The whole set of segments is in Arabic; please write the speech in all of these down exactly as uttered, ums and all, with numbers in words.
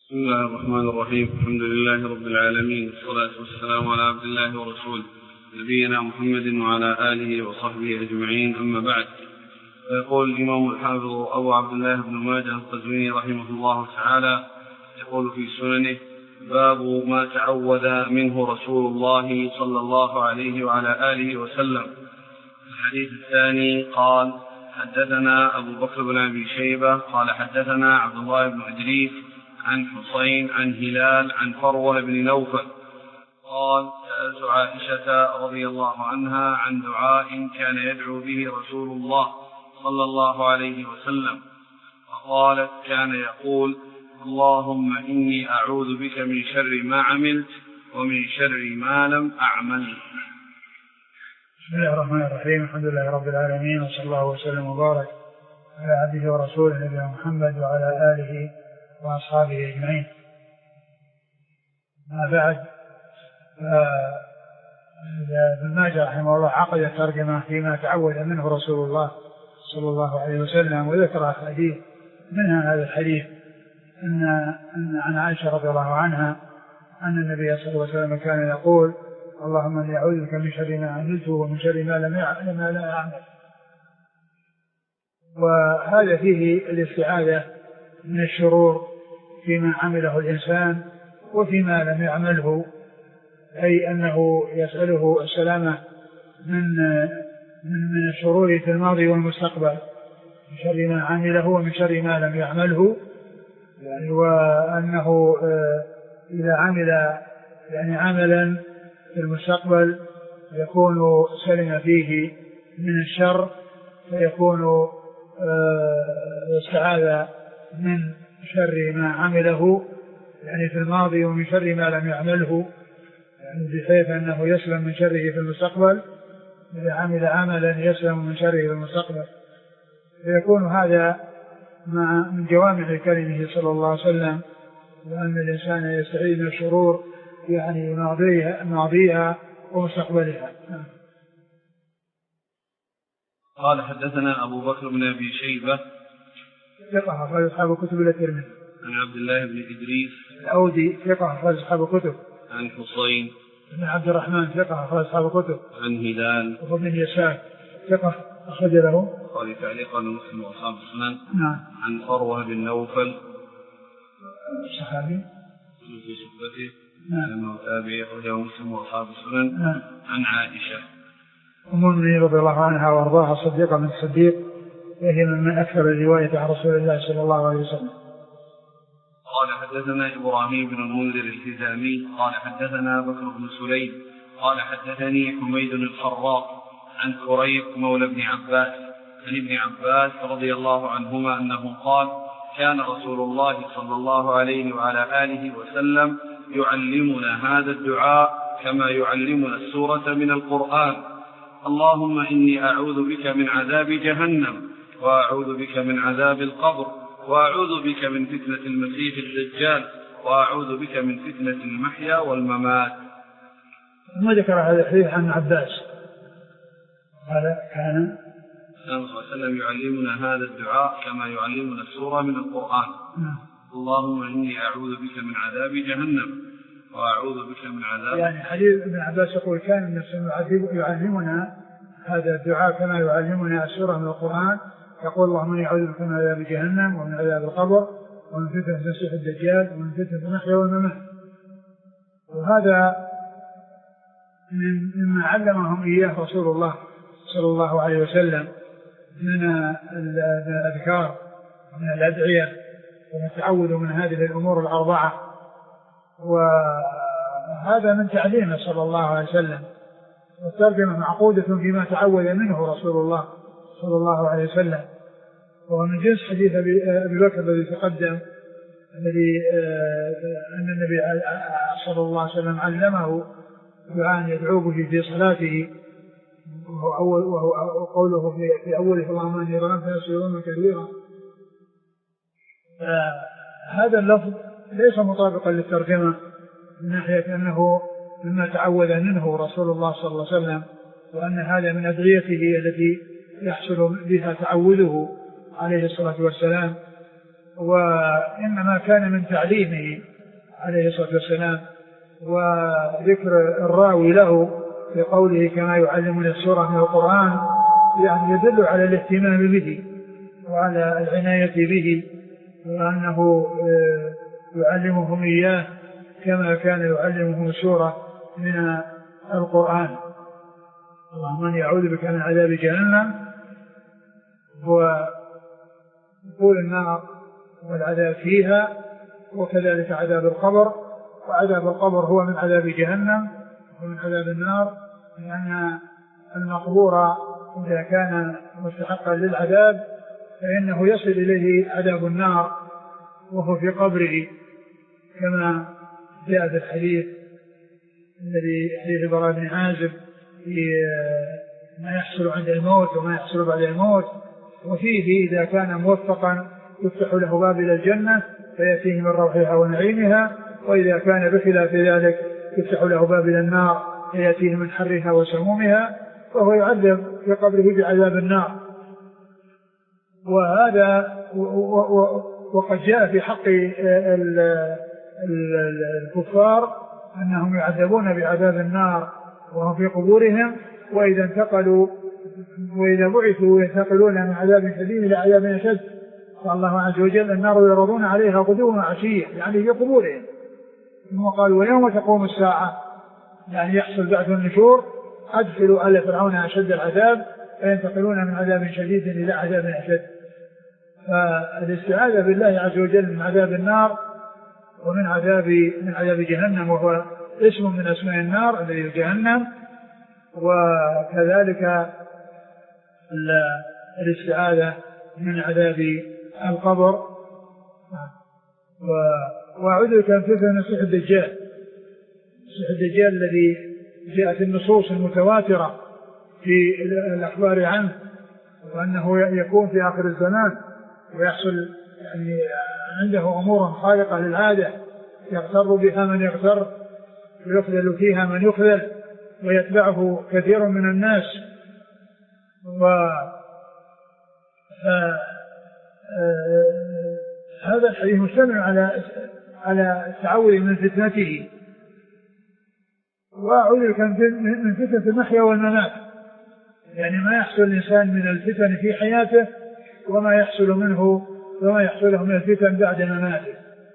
بسم الله الرحمن الرحيم. الحمد لله رب العالمين، والصلاة والسلام على عبد الله ورسوله نبينا محمد وعلى آله وصحبه أجمعين، أما بعد. فيقول الإمام الحافظ أبو عبد الله بن ماجه القزويني رحمه الله تعالى يقول في سننه: باب ما تعوذ منه رسول الله صلى الله عليه وعلى آله وسلم. الحديث الثاني قال: حدثنا أبو بكر بن أبي شيبة قال حدثنا عبد الله بن إدريس عن حسين عن هلال عن فروة بن نوفل قال: سألت عائشة رضي الله عنها عن دعاء كان يدعو به رسول الله صلى الله عليه وسلم، فقالت: كان يقول: اللهم إني أعوذ بك من شر ما عملت ومن شر ما لم أعمل. بسم الله الرحمن الرحيم. الحمد لله رب العالمين، وصلى الله وسلم وبارك على عبده ورسوله نبينا محمد وعلى آله وأصحابه أجمعين. ما بعد، ابن ماجه رحمه الله عقد الترجمة فيما تعوذ منه رسول الله صلى الله عليه وسلم، وذكر حديث منها هذا الحديث أن أن عن عائشة رضي الله عنها أن النبي صلى الله عليه وسلم كان يقول: اللهم إني أعوذ بك من شر ما عملت ومن شر ما لم ما لا أعمل. وهذا فيه الاستعاذة من الشرور فيما عمله الإنسان وفيما لم يعمله، أي أنه يسأله السلامة من من من الشرور في الماضي والمستقبل، من شر ما عمله ومن شر ما لم يعمله، يعني وأنه إذا عمل يعني عملا في المستقبل يكون سلم فيه من الشر، فيكون استعاذ من شر ما عمله يعني في الماضي ومن شر ما لم يعمله، يعني بحيث أنه يسلم من شره في المستقبل إذا عمل عملا يسلم من شره في المستقبل، فيكون هذا مع من جوامع كلمه صلى الله عليه وسلم، وأن الإنسان يستعيذ من الشرور يعني ماضيها, ماضيها ومستقبلها. قال: حدثنا أبو بكر بن أبي شيبة ثقة أخرج أصحاب الكتب إلا الترمذي. عن عبد الله بن إدريس الأودي ثقة أخرج أصحاب الكتب. عن حسين بن عبد الرحمن ثقة أخرج أصحاب الكتب. عن هلال وابن يسار ثقة أخرج له قال تعليقا مسلم وأصحاب السنن. نعم. عن فروة بن نوفل الصحابي في صحبته. نعم. لأنه تابعي أخرجه مسلم وأصحاب السنن. نعم. عن عائشة أم المؤمنين رضي الله عنها وأرضاها صديقة من الصديق، وهي من أكثر الرواية عن رسول الله صلى الله عليه وسلم. قال: حدثنا إبراهيم بن المنذر الحزامي قال حدثنا بكر بن سليم قال حدثني حميد الخراق عن كريب مولى ابن عباس عن ابن عباس رضي الله عنهما أنه قال: كان رسول الله صلى الله عليه وعلى آله وسلم يعلمنا هذا الدعاء كما يعلمنا السورة من القرآن: اللهم إني أعوذ بك من عذاب جهنم، وأعوذ بك من عذاب القبر، وأعوذ بك من فتنة المسيح الدجال، وأعوذ بك من فتنة المحيا والممات. ما ذكر هذا الحديث عن عباس قال: كان صلى الله عليه وسلم يعلمنا هذا الدعاء كما يعلمنا السورة من القرآن: اللهم إني أعوذ بك من عذاب جهنم، وأعوذ بك من عذاب. يعني حديث ابن عباس يقول: كان النبي يعلمنا هذا الدعاء كما يعلمنا السورة من القرآن، يقول: اللهم إني أعوذ بك من عذاب جهنم ومن عذاب القبر ومن فتنة المسيح الدجال ومن فتنة المحيا والممات. وهذا مما علمهم إياه رسول الله صلى الله عليه وسلم من الأذكار ومن الأدعية ونتعوذ من هذه الأمور الأربعة، وهذا من تعليمه صلى الله عليه وسلم. والترجمة معقودة فيما تعوذ منه رسول الله صلى الله عليه وسلم، وهو من جنس حديث أبي بكر الذي تقدم، الذي أن النبي صلى الله عليه وسلم علمه دعاء يدعو به في صلاته، وهو قوله في أوله: اللهم إني ظلمت نفسي ظلما كثيرا. هذا اللفظ ليس مطابقا للترجمة من ناحية أنه مما تعوذ منه رسول الله صلى الله عليه وسلم، وأن هذا من أدعيته التي يحصل بها تعوذه عليه الصلاة والسلام، وإنما كان من تعليمه عليه الصلاة والسلام وذكر الراوي له بقوله كما يعلمنا السورة من القرآن، يعني يدل على الاهتمام به وعلى العناية به، وأنه يعلمهم إياه كما كان يعلمهم سورة من القرآن. اللهم إني أعوذ بك من عذاب جهنم ودخول النار والعذاب فيها، وكذلك عذاب القبر، وعذاب القبر هو من عذاب جهنم ومن عذاب النار، لأن المقبور إذا كان مستحقا للعذاب فإنه يصل إليه عذاب النار وهو في قبره، كما جاء في الحديث الذي حديث البراء بن عازب في ما يحصل عند الموت وما يحصل بعد الموت، وفيه إذا كان موفقا يفتح له باب إلى الجنة فيأتيه من روحها ونعيمها، وإذا كان بخلاف ذلك يفتح له باب إلى النار فيأتيه من حرها وسمومها، وهو يعذب في قبره بعذاب النار. وهذا وقد جاء في حق الكفار أنهم يعذبون بعذاب النار وهم في قبورهم، وإذا انتقلوا وإذا بعثوا ينتقلون من عذاب شديد إلى عذاب أشد. قال الله عز وجل النار يعرضون عليها غدوا وعشيا، يعني في قبورهم. ثم قالوا ويوم تقوم الساعة، يعني يحصل بعث النشور، أدخلوا آل فرعون أشد العذاب، فينتقلون من عذاب شديد إلى عذاب أشد. فالاستعاذة بالله عز وجل من عذاب النار ومن عذاب من عذاب جهنم، وهو اسم من أسماء النار الذي جهنم، وكذلك الاستعاذة من عذاب القبر. وأعوذ بك من فتنة مسيح الدجال، مسيح الدجال الذي جاءت النصوص المتواترة في الأخبار عنه، وأنه يكون في آخر الزمان ويحصل يعني عنده أمور خارقة للعادة يغتر بها من يغتر ويخذل فيها من يخذل ويتبعه كثير من الناس. وهذا الحديث مشتمل على على التعوذ من فتنته، وأعوذ بك من فتنة المحيا والممات، يعني ما يحصل الإنسان من الفتن في حياته وما يحصل منه وما يحصله من الفتن بعد مماته.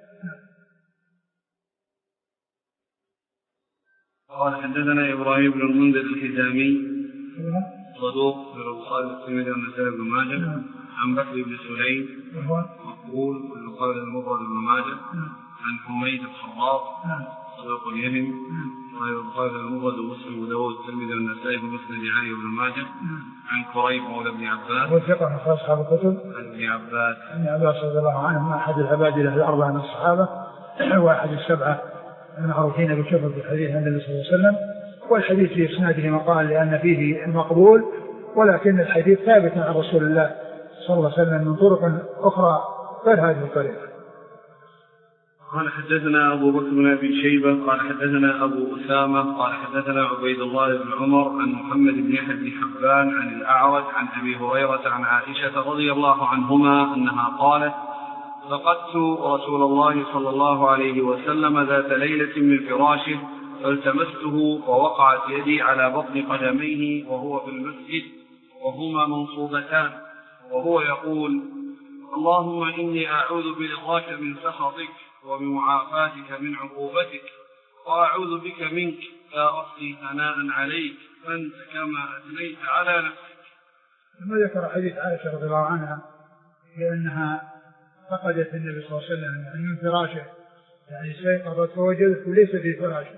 قال حدثنا إبراهيم بن المنذر الحزامي صدوق في البخاري والترمذي والنسائي بن ماجه، عن بكر بن سليم مقبول في البخاري المفرد بن ماجه، عن حميد الخراط صدوق اليمن في البخاري المفرد ومسلم وداود والترمذي والنسائي بمسند علي بن ماجه، عن كريب مولى ابن عباس وثقة من أصحاب الكتب عن ابن عباس ابن عباس رضي الله عنه أحد العبادلة الأربعة من الصحابة وأحد السبعة المعروفين بكثرة الحديث عن النبي صلى الله عليه وسلم. والحديث في إسناده مقال لأن فيه المقبول، ولكن الحديث ثابت عن رسول الله صلى الله عليه وسلم من طرق أخرى غير هذه الطريقة. قال حدثنا أبو بكر بن أبي شيبة قال حدثنا أبو أسامة قال حدثنا عبيد الله بن عمر عن محمد بن يحيى بن حبان عن الأعرج عن أبي هريرة عن عائشة رضي الله عنهما أنها قالت فقدت رسول الله صلى الله عليه وسلم ذات ليلة من فراشه فالتمسته ووقعت يدي على بطن قدميه وهو في المسجد وهما منصوبتان، وهو يقول اللهم إني أعوذ برضاك من سخطك وبمعافاتك من عقوبتك، وأعوذ بك منك لا أحصي ثناء عليك أنت كما أثنيت على نفسك. ثم ذكر حديث عائشة رضي الله عنها بأنها فقدت النبي صلى الله عليه وسلم يعني من فراشه، يعني استيقظت فوجدته ليس في فراشه،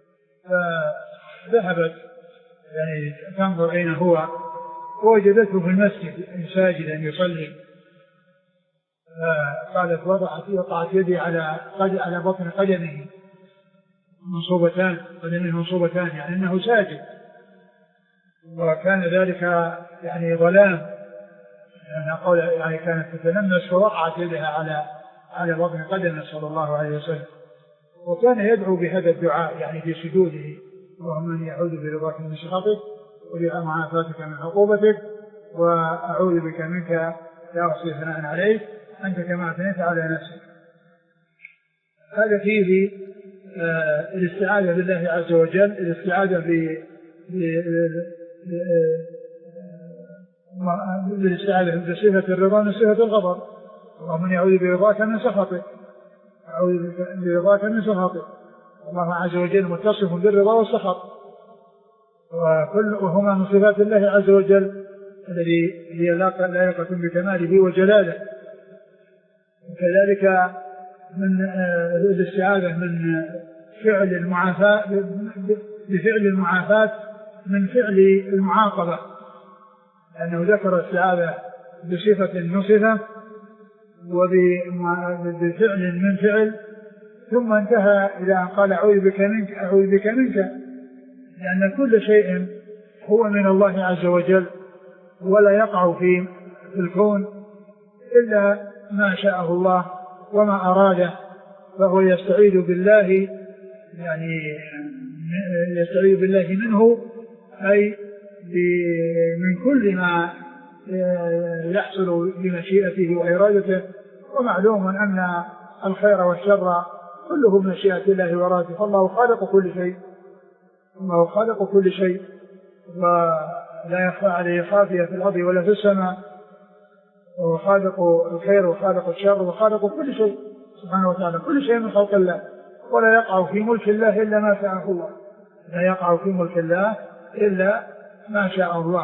فذهبت يعني تنظر أين هو فوجدته في المسجد ساجدا يصلي، قالت وضعت وقعت يدي على على بطن قدمه منصوبتان، قدمه منصوبتان، يعني انه ساجد، وكان ذلك يعني ظلام، يعني قول يعني كانت تتلمس فوقعت يدها على على بطن قدمه صلى الله عليه وسلم، وكان يدعو بهذا الدعاء يعني في سجوده اللهم اني اعوذ برضاك من سخطك وبمعافاتك من عقوبتك واعوذ بك منك لا احصي ثناء عليك أنت كما أثنيت على نفسك. هذا فيه آه الاستعاذة بالله عز وجل، الاستعاذة بالاستعاذة بصفة الرضا من صفة الغضب. اللهم يعوذ برضاك من سخطك، أعوذ برضاك من سخطك. الله عز وجل متصف بالرضا والسخط، وكل وهما من صفات الله عز وجل الذي هي لائقة بكماله وجلاله. وكذلك من الاستعاذة من فعل المعافاة بفعل المعافاة من فعل المعاقبة، لأنه ذكر الاستعاذة بصفة من صفة وبفعل من فعل، ثم انتهى إلى أن قال أعوذ بك منك أعوذ بك منك، لأن كل شيء هو من الله عز وجل، ولا يقع في الكون إلا ما شاءه الله وما أراده، فهو يستعيذ بالله، يعني يستعيذ بالله منه، أي من كل ما يحصل بمشيئته وإرادته. ومعلوم أن الخير والشر كله بمشيئة الله وإرادته، فالله خالق كل شيء، الله خالق كل شيء، ولا يخفى عليه خافية في الأرض ولا في السماء، وهو خالق الخير وخالق الشر وخالق كل شيء سبحانه وتعالى، كل شيء من خلق الله، ولا يقع في ملك الله إلا ما شاء الله، لا يقع في ملك الله إلا ما شاء الله.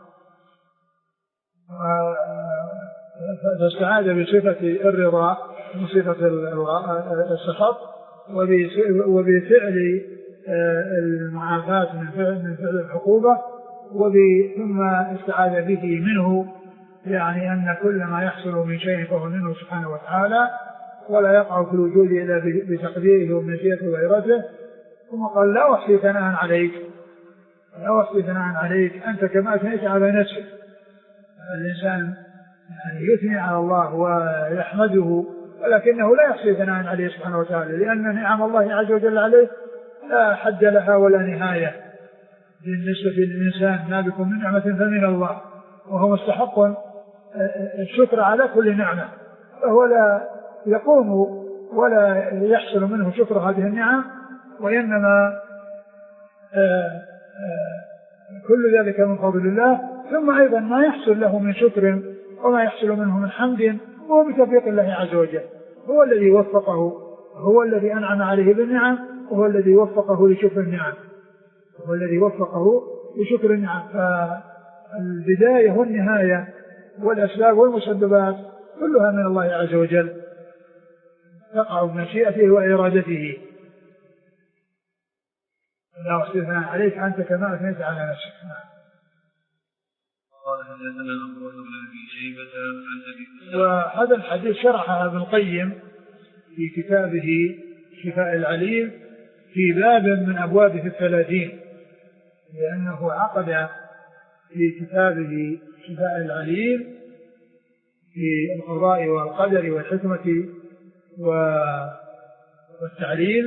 فاستعاذ بصفة الرضا بصفة السخط، وبفعل المعافاة من فعل, من فعل العقوبة، ثم استعاذ به منه، يعني أن كل ما يحصل من شيء فهو منه سبحانه وتعالى، ولا يقع في الوجود إلا بتقديره ومشيئته وإرادته. ثم قال لا أحصي ثناء عليك، لا أحصي ثناء عليك أنت كما أثنيت على نفسك. الإنسان يعني يثني على الله ويحمده، ولكنه لا يحصي ثناء عليه سبحانه وتعالى، لأن نعم الله عز وجل عليه لا حد لها ولا نهاية. بالنسبة للإنسان ما بكم من نعمة فمن الله، وهو مستحق الشكر على كل نعمة، فهو لا يقوم ولا يحصل منه شكر هذه النعم، وإنما كل ذلك من فضل الله. ثم أيضا ما يحصل له من شكر وما يحصل منه من حمد هو بتوفيق الله عز وجل، هو الذي وفقه، هو الذي أنعم عليه بالنعم، وهو الذي وفقه لشكر النعم، هو الذي وفقه لشكر النعم. فالبداية والنهاية والأسباب والمسببات كلها من الله عز وجل، تقع بمشيئته وإرادته. لا أحصي ثناء عليك أنت كما أثنيت على نفسك. قال حدثنا أبو بكر بن أبي شيبة عن أبي. وهذا الحديث شرحه ابن القيم في كتابه شفاء العليل في باب من أبوابه الثلاثين، لأنه عقد في كتابه شفاء العليل في القضاء والقدر والحكمة والتعليل،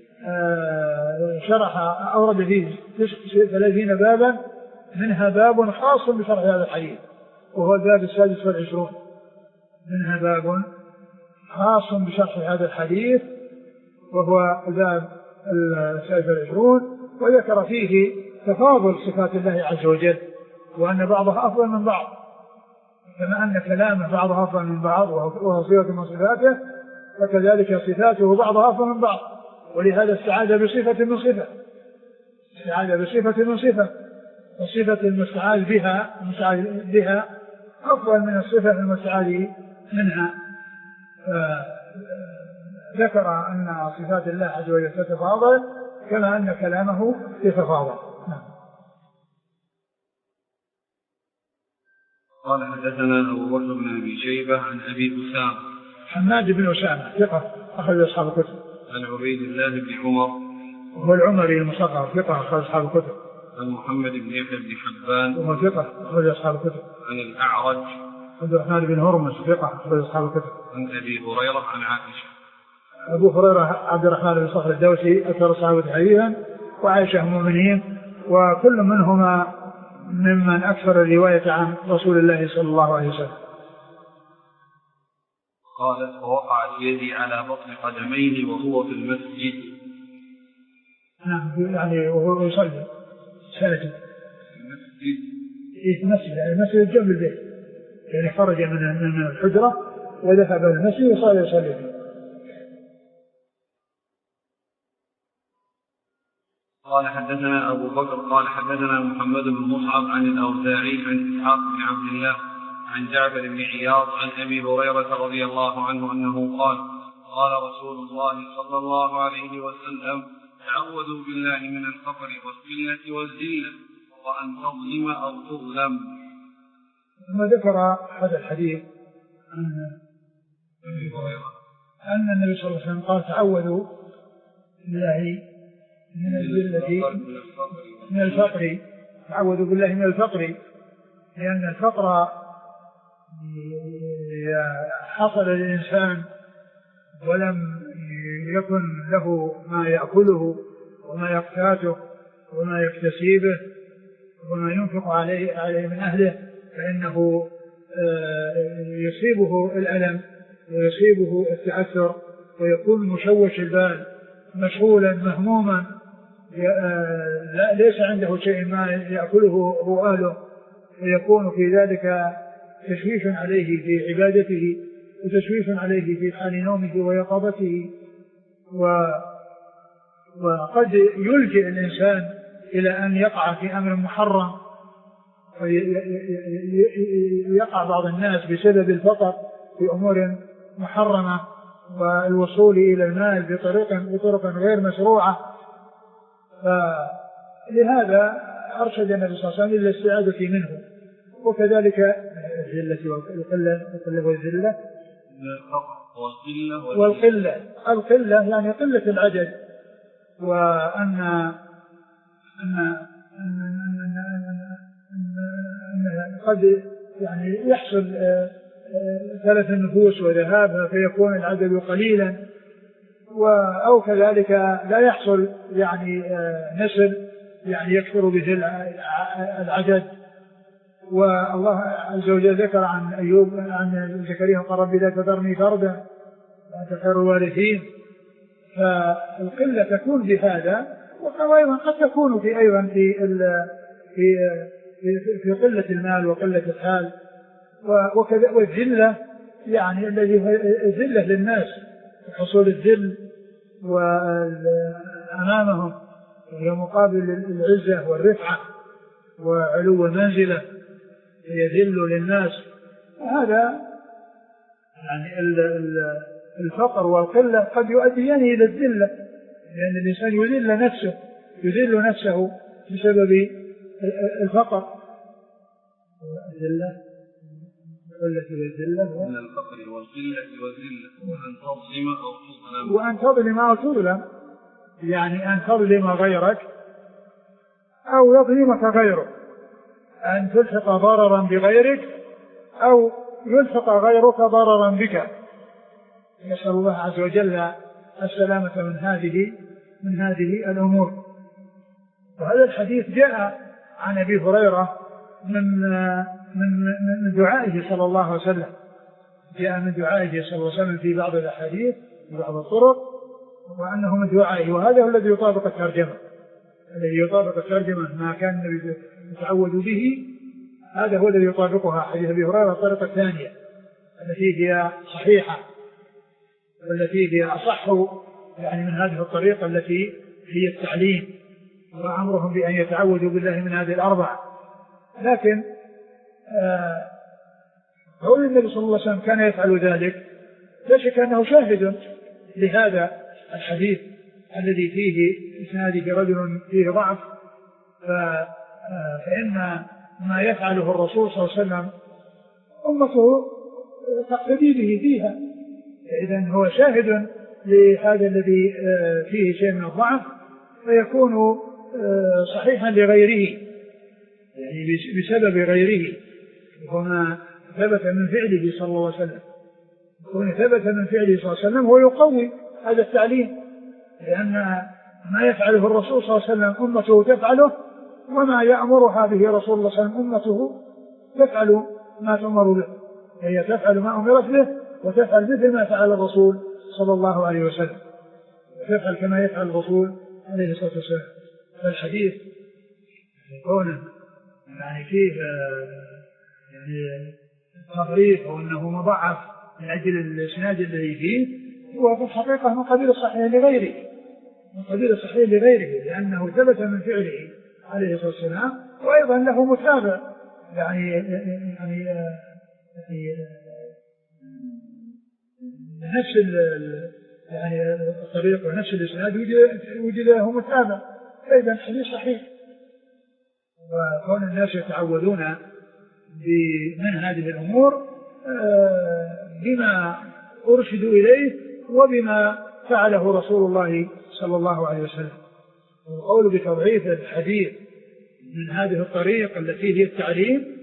شرح أورد فيه ثلاثين بابا، منها باب خاص بشرح هذا الحديث وهو الباب السادس والعشرون، منها باب خاص بشرح هذا الحديث وهو الباب السادس والعشرون، وذكر فيه تفاضل صفات الله عز وجل، وأن بعضها أفضل من بعض، كما أن كلامه بعضها أفضل من بعض وهو صفة من صفاته، فكذلك صفاته بعضها أفضل من بعض. ولهذا استعاذ بصفة من صفة، استعاذ بصفة من صفة، والصفة المستعاذ بها المستعاذ بها أفضل من الصفة المستعاذ منها. ذكر أن صفات الله عز وجل تتفاضل كما أن كلامه يتفاضل. قال حدثنا أبو بكر بن أبي شيبة عن أبي أسامة حماد بن أسامة ثقة أخرج أصحاب الكتب. عن عبيد الله بن عمر وهو العمري المصغر ثقة أخرج أصحاب الكتب. عن محمد بن يحيى بن حبان وهو ثقة أخرج أصحاب الكتب. عن الأعرج عبد الرحمن بن هرمز ثقة أخرج أصحاب الكتب. عن أبي هريرة عن عائشة. أبو هريرة عبد الرحمن بن صخر الدوسي أكثر الصحابة حديثا، وعائشة المؤمنين، وكل منهما ممن أكثر الرواية عن رسول الله صلى الله عليه وسلم. قالت فوقعت يدي على بطن قدميه وهو في المسجد. نعم يعني وهو يصلي ساجد المسجد في المسجد، يعني المسجد جنب البيت، يعني خرج من من الحجرة وذهب المسجد وصار يصلي فيه. قال حدثنا أبو بكر قال حدثنا محمد بن مصعب عن الأوزاعي عن إسحاق بن عبد الله عن جعفر بن عياض عن أبي هريرة رضي الله عنه أنه قال قال رسول الله صلى الله عليه وسلم تعوذوا بالله من الفقر والقلة والذلة وأن تظلم أو تظلم. ثم ذكر هذا الحديث عن أبي هريرة أن النبي صلى الله عليه وسلم قال تعوذوا بالله من الذلة من الفقر، تعوذوا بالله من الفقر، لأن الفقر حصل للإنسان ولم يكن له ما يأكله وما يقتاته وما يكتسيبه وما ينفق عليه, عليه من أهله، فإنه يصيبه الألم ويصيبه التأثر ويكون مشوش البال مشغولا مهموما، ليس عنده شيء ما يأكله هو أهله، ويكون في ذلك تشويش عليه في عبادته وتشويش عليه في حال نومه ويقظته، وقد يلجئ الإنسان إلى أن يقع في أمر محرم، ويقع بعض الناس بسبب الفقر في أمور محرمة والوصول إلى المال بطريق بطرق غير مشروعة. فلهذا أرشد النبي صلى الله عليه وسلم إلى الاستعاذة منه. وكذلك الذلة والقلة والذلة والقلة القلة يعني قلة العدد، وأن أن أن قد يعني يحصل ثلاث النفوس وذهابها فيكون العدد قليلا، أو كذلك لا يحصل يعني نسل يعني يكثر به العدد. والله عز وجل ذكر عن أيوب عن زكريا قال ربي لا تذرني فردا وأنت خير الوارثين. فالقلة تكون بهذا، وأيضا قد تكون في أيضا في في في قلة المال وقلة الحال، وكذا والذلة يعني الذي ذلة للناس حصول الذل وأمامهم هي مقابل العزة والرفعة وعلو المنزلة يذل للناس. هذا يعني الفقر والقلة قد يؤديان إلى الذلة، لأن الإنسان يذل نفسه يذل نفسه بسبب الفقر. الذلة والذلة من الفقر والقلة والذلة وأن تظلم أو تظلم وأن تظلم أو تظلم، يعني أن تظلم غيرك أو يظلمك غيرك، أن تلحق ضررا بغيرك أو يلحق غيرك ضررا بك. نسأل الله عز وجل السلامة من هذه من هذه الأمور. وهذا الحديث جاء عن أبي هريرة من من من دعائه صلى الله عليه وسلم، جاء من دعائه صلى الله عليه وسلم في بعض الأحاديث في بعض الطرق، وأنه من دعائه. وهذا هو الذي يطابق الترجمة، الذي يطابق الترجمة ما كان النبي يتعوذ به، هذا هو الذي يطابقها حديث أبي هريرة الطريقة الثانية التي هي صحيحة والتي هي أصح يعني من هذه الطريقة التي هي التعليم وأمرهم بأن يتعوذوا بالله من هذه الأربع. لكن قول النبي صلى الله عليه وسلم كان يفعل ذلك لا شك أنه شاهد لهذا الحديث الذي فيه إسناده رجل فيه ضعف، فإن ما يفعله الرسول صلى الله عليه وسلم أمته تقتدي به فيها، إذن هو شاهد لهذا الذي فيه شيء من الضعف فيكون صحيحا لغيره، يعني بسبب غيره، وما ثبت من فعله صلى الله عليه وسلم. وما ثبت من فعله صلى الله عليه وسلم هو يقوي هذا التعليم، لأن ما يفعله الرسول صلى الله عليه وسلم أمته تفعله، وما يأمرها به رسول الله صلى الله عليه وسلم أمته تفعل ما تؤمر به، هي تفعل ما أمرت به وتفعل مثل ما فعل الرسول صلى الله عليه وسلم، وتفعل كما يفعل الرسول عليه الصلاة والسلام. فالحديث كونه يعني فيه يعني تضعيف أو أنه مضعف من أجل الإسناد الذي فيه، هو في الحقيقة من قبيل الصحيح لغيره، من قبيل الصحيح لغيره، لأنه ثبت من فعله عليه الصلاة والسلام، وأيضا له متابع يعني يعني يعني نفس يعني الطريق ونفس الإسناد وجد له متابع، أيضا حديث صحيح. وكون الناس يتعودون من هذه الأمور بما أرشدوا إليه وبما فعله رسول الله صلى الله عليه وسلم. والقول بتضعيف الحديث من هذه الطريقة التي هي التعليم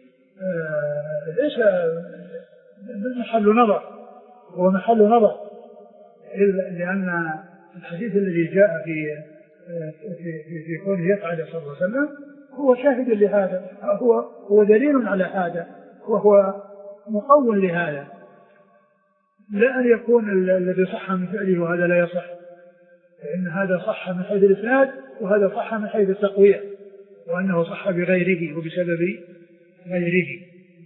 ليس محل نظر، هو محل نظر، لأن الحديث الذي جاء في في في كونه يفعل صلى الله عليه وسلم هو شاهد لهذا، هو هو دليل على هذا، وهو مقوم لهذا، لا أن يكون الذي صح من فعله وهذا لا يصح، لأن هذا صح من حيث الإسناد وهذا صح من حيث التقوية، وأنه صح بغيره وبسبب غيره.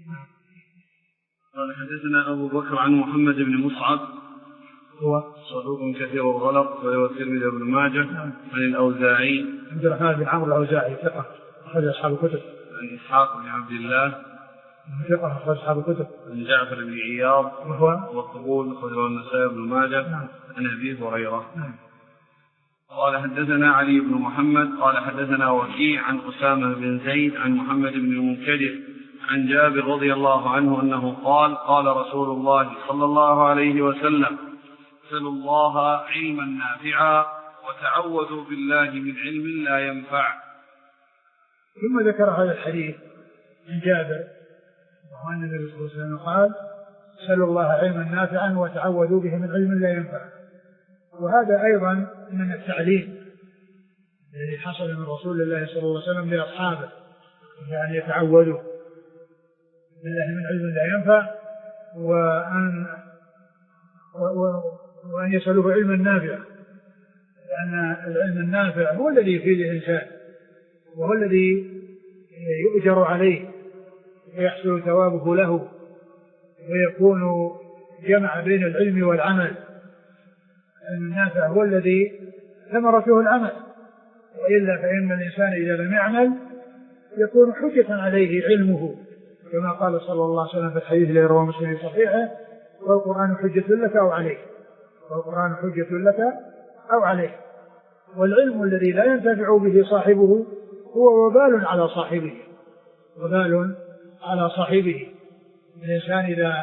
قال حدثنا أبو بكر عن محمد بن مصعب هو صدوق كثير الغلط وهو الترمذي وابن ماجه عن الأوزاعي عبد الرحمن بن عمرو الأوزاعي ثقة أخرج أصحاب الكتب عن إسحاق بن عبد الله ثقة أخرج أصحاب الكتب عن جعفر بن عياض وهو والقبول أخرجه النسائي وابن ماجه نعم. عن أبي هريرة نعم. قال حدثنا علي بن محمد قال حدثنا وكيع عن أسامة بن زيد عن محمد بن المنكدر عن جابر رضي الله عنه أنه قال قال رسول الله صلى الله عليه وسلم سلوا الله علما نافعا وتعوذوا بالله من علم لا ينفع. ثم ذكر هذا الحديث من جابر وأن النبي صلى الله عليه وسلم قال سلوا الله علما نافعا وتعوذوا به من علم لا ينفع. وهذا أيضا من التعليم الذي حصل من رسول الله صلى الله عليه وسلم لأصحابه، يعني يتعوذوا بالله من علم لا ينفع وأن, وأن يسألوه علما نافعا، لأن العلم النافع هو الذي يفيد الإنسان وهو الذي يؤجر عليه ويحصل ثوابه له ويكون جمع بين العلم والعمل. العلم النافع هو الذي ثمرته العمل، وإلا فإن الإنسان إذا لم يعمل يكون حجة عليه علمه، كما قال صلى الله عليه وسلم في الحديث الذي رواه مسلم في صحيحه والقرآن حجة لك أو عليك، والقرآن حجة لك أو عليك. والعلم الذي لا ينتفع به صاحبه هو وبال على صاحبه، وبال على صاحبه. الإنسان إذا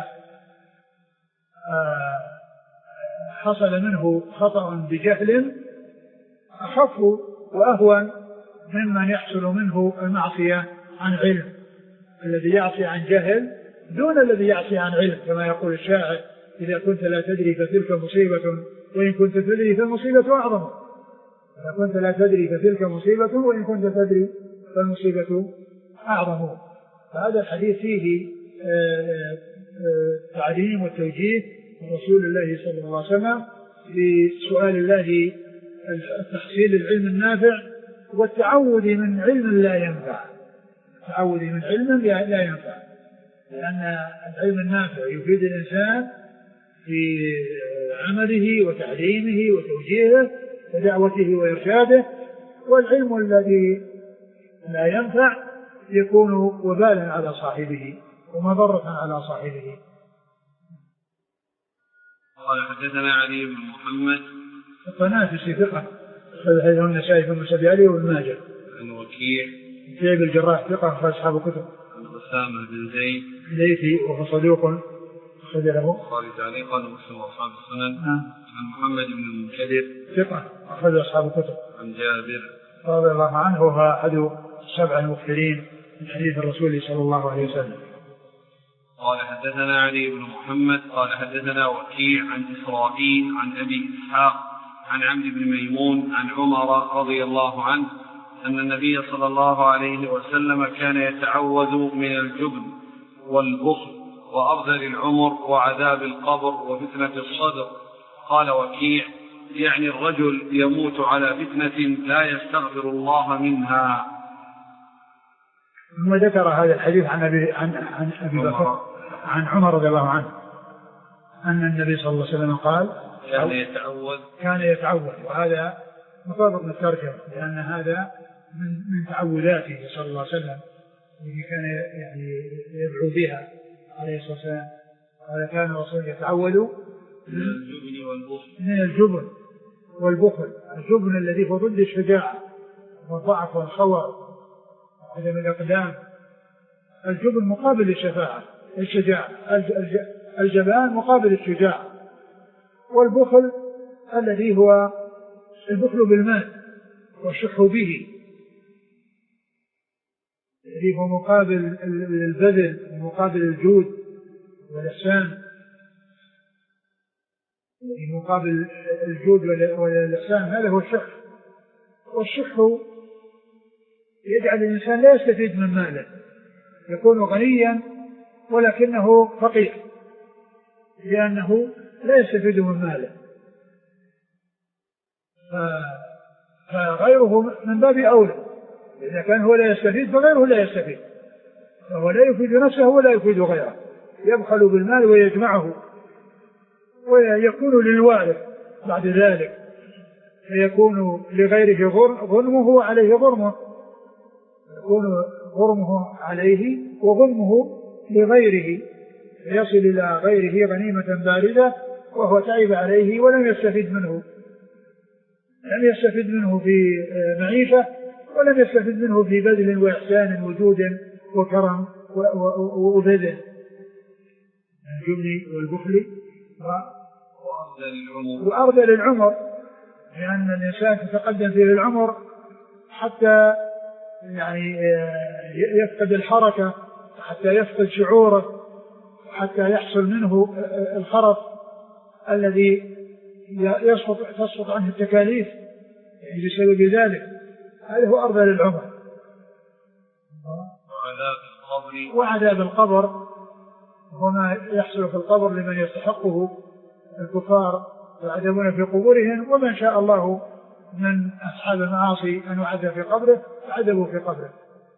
حصل منه خطأ بجهل أخف وأهون ممن يحصل منه المعصية عن علم. الذي يعصي عن جهل دون الذي يعصي عن علم، كما يقول الشاعر إذا كنت لا تدري فتلك مصيبة وإن كنت تدري فالمصيبة أعظم. إذا كنت لا تدري فتلك مصيبة وإن كنت تدري فالمصيبة أعظم. فهذا الحديث فيه تعليم والتوجيه من رسول الله صلى الله عليه وسلم بسؤال الله التحصيل العلم النافع والتعوذ من علم لا ينفع، التعوذ من علم لا ينفع، لأن العلم النافع يفيد الإنسان في عمله وتعليمه وتوجيهه ودعوته وإرشاده، والعلم الذي لا ينفع يكون وبالا على صاحبه ومضرة على صاحبه. قال حدثنا علي بن محمد الطنافسي ثقة أخرج حديثه النسائي في مسند علي وابن ماجه. عن وكيع بن الجراح ثقة أخرج أصحاب الكتب. عن أسامة بن زيد ليثي وهو صدوق أخرج له البخاري تعليقا ومسلم وأصحاب السنن. نعم. عن محمد بن المنكدر ثقة أخرج أصحاب الكتب. عن جابر رضي الله عنه وهو أحد السبع المكثرين من حديث الرسول صلى الله عليه وسلم. قال حدثنا علي بن محمد قال حدثنا وكيع عن إسرائيل عن أبي إسحاق عن عمرو بن ميمون عن عمر رضي الله عنه أن النبي صلى الله عليه وسلم كان يتعوذ من الجبن والبخل وأرذل العمر وعذاب القبر وفتنة الصدر. قال وكيع يعني الرجل يموت على فتنة لا يستغفر الله منها. ثم ذكر هذا الحديث عن أبي, عن, عن أبي بكر عن عمر رضي الله عنه أن النبي صلى الله عليه وسلم قال كان يتعوذ كان يتعوذ وهذا مطابق للترجمة لأن هذا من, من تعوذاته صلى الله عليه وسلم الذي كان يعني يدعو بها عليه الصلاة والسلام. قال كان الرسول يتعوذ من الجبن والبخل من الجبن والبخل. الجبن الذي هو ضد الشجاعة والضعف والخور وعدم الإقدام. الجبن مقابل الشفاعة الشجاعة. الجبان مقابل الشجاعة. والبخل الذي هو البخل بالمال والشح به الذي هو مقابل البذل ومقابل الجود والإحسان. مقابل الجود والإحسان هذا هو الشح. والشح يجعل الإنسان لا يستفيد من ماله يكون غنيا ولكنه فقير لأنه لا يستفيد من ماله. فغيره من باب أولى. إذا كان هو لا يستفيد فغيره لا يستفيد. فهو لا يفيد نفسه ولا يفيد غيره. يبخل بالمال ويجمعه ويكون للوارث بعد ذلك فيكون لغيره غنمه وعليه غرمه. يكون غرمه عليه وغنمه لغيره فيصل إلى غيره غنيمة باردة وهو تعب عليه ولم يستفيد منه لم يستفيد منه في معيشة ولم يستفيد منه في بذل وإحسان وجود وكرم وبذل. الجبن والبخل وأرذل العمر لأن الإنسان تتقدم فيه العمر حتى يعني يفقد الحركة حتى يفقد شعوره حتى يحصل منه الخرف الذي يسقط تسقط عنه التكاليف يعني بسبب ذلك. هذا هو أرذل العمر. وعذاب القبر وما يحصل في القبر لمن يستحقه الكفار يعذبون في قبورهم ومن شاء الله من أصحاب المعاصي أن يعذب في قبره فعذبوا في قبره.